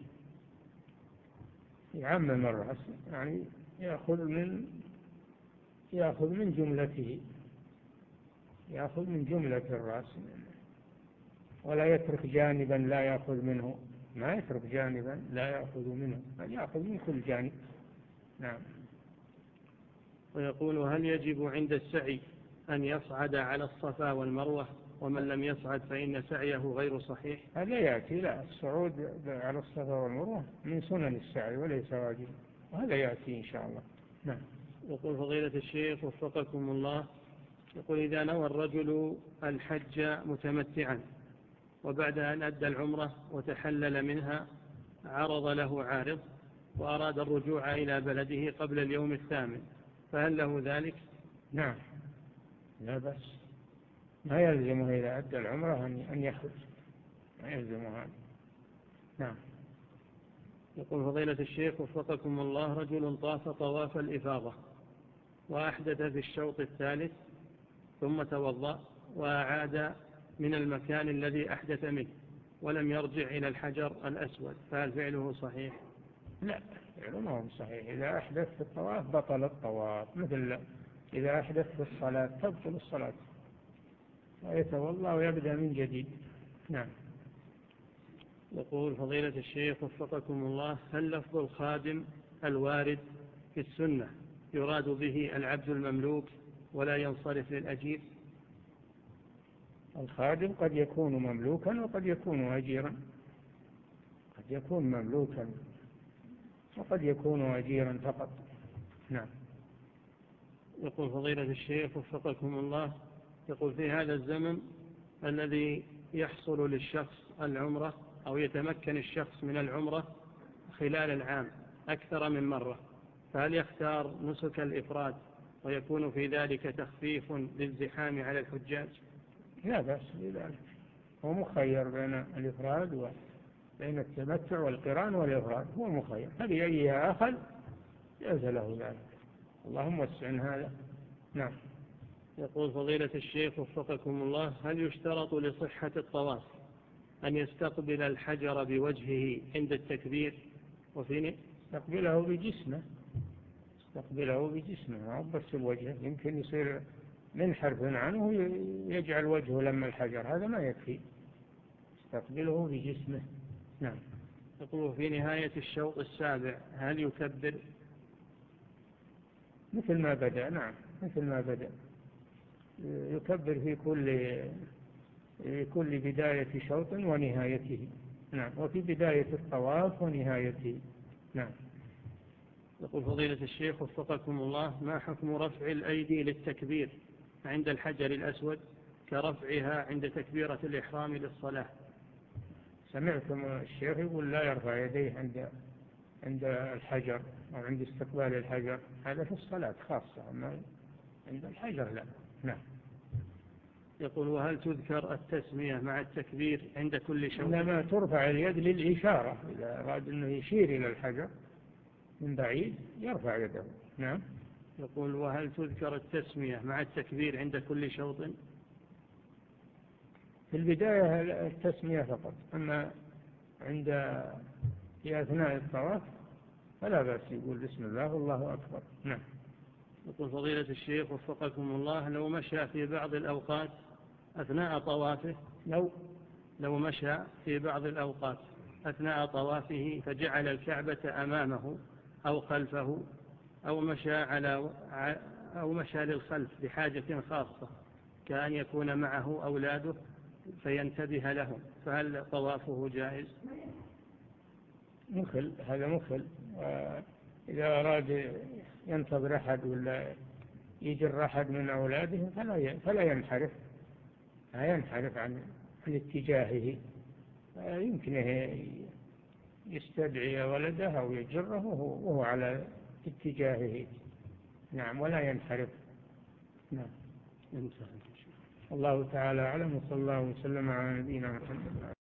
يعمم الرأس، يعني يأخذ من يأخذ من جملته، يأخذ من جملة الرأس، ولا يترك جانبا لا يأخذ منه، ما يترك جانبا لا يأخذ منه، بل يأخذ من كل جانب. نعم. ويقول هل يجب عند السعي أن يصعد على الصفا والمروة، ومن لم يصعد فإن سعيه غير صحيح؟ هذا يأتي، لا، الصعود على الصفا والمروة من سنن السعي وليس واجب، وهذا يأتي إن شاء الله. نعم. يقول فضيلة الشيخ وفقكم الله، يقول إذا نوى الرجل الحج متمتعا وبعد أن أدى العمرة وتحلل منها عرض له عارض وأراد الرجوع إلى بلده قبل اليوم الثامن، فهل له ذلك؟ نعم، لا بس، ما يلزمه إذا أدى العمرة أن يخرج، ما يلزمه هذا. نعم. يقول فضيلة الشيخ وفقكم الله، رجل طاف طواف الإفاضة وأحدث في الشوط الثالث ثم توضأ وأعاد من المكان الذي أحدث منه ولم يرجع إلى الحجر الأسود، فهل فعله صحيح؟ لا، فعله ما هو صحيح. إذا أحدث في الطواف بطل الطواف، مثل إذا أحدث في الصلاة تبطل الصلاة ويتوضأ ويبدأ من جديد. نعم. يقول فضيلة الشيخ وفقكم الله، هل لفظ الخادم الوارد في السنة يراد به العبد المملوك ولا ينصرف للأجير؟ الخادم قد يكون مملوكا وقد يكون أجيرا، قد يكون مملوكا وقد يكون أجيرا فقط. نعم. يقول فضيلة الشيخ وفقكم الله، يقول في هذا الزمن الذي يحصل للشخص العمرة أو يتمكن الشخص من العمرة خلال العام أكثر من مرة، فهل يختار نسك الإفراد ويكون في ذلك تخفيف للزحام على الحجاج؟ لا بأس بذلك، هو مخير بين الإفراد وبين التمتع والقران والإفراد، هو مخير، فبأيها أخذ جاز له ذلك، اللهم وسع هذا. نعم. يقول فضيلة الشيخ وفقكم الله، هل يشترط لصحة الطواف أن يستقبل الحجر بوجهه عند التكبير؟ وفي يستقبله بجسمه، يستقبله بجسمه ما بس بوجهه، يمكن يصير منحرف عنه ويجعل وجهه لما الحجر، هذا ما يكفي، يستقبله بجسمه. نعم. يقول في نهاية الشوط السابع هل يكبر؟ مثل ما بدأ. نعم، مثل ما بدأ، يكبر في كل في كل بداية شوط ونهايته. نعم، وفي بداية الطواف ونهايته. نعم. يقول فضيلة الشيخ وفقكم الله، ما حكم رفع الأيدي للتكبير عند الحجر الأسود كرفعها عند تكبيرة الإحرام للصلاة؟ سمعتم الشيخ يقول لا يرفع يديه عند عند الحجر أو عند استقبال الحجر، هذا في الصلاة خاصة، أما عند الحجر لا. نعم. يقول وهل تذكر التسمية مع التكبير عند كل شوط؟ إنما ترفع اليد للإشارة، إذا أراد أنه يشير إلى الحجر من بعيد يرفع يده. نعم. يقول وهل تذكر التسمية مع التكبير عند كل شوط؟ في البداية التسمية فقط، أما عند في أثناء الطواف فلا بأس يقول بسم الله والله أكبر. نعم. يقول فضيلة الشيخ وفقكم الله، لو مشى في بعض الأوقات أثناء طوافه لو لو مشى في بعض الأوقات أثناء طوافه فجعل الكعبة أمامه أو خلفه أو مشى على أو مشى للخلف بحاجة خاصة كأن يكون معه أولاده فينتبه لهم، فهل طوافه جائز؟ مخل، هذا مخل. إذا أراد ينتظر أحد ولا يجر أحد من أولاده فلا فلا ينحرف، لا ينحرف عن اتجاهه، يمكنه يستدعي ولده أو يجره وهو على اتجاهه. نعم، ولا ينحرف. نعم. الله تعالى أعلم، وصلى الله وسلم على نبينا محمد.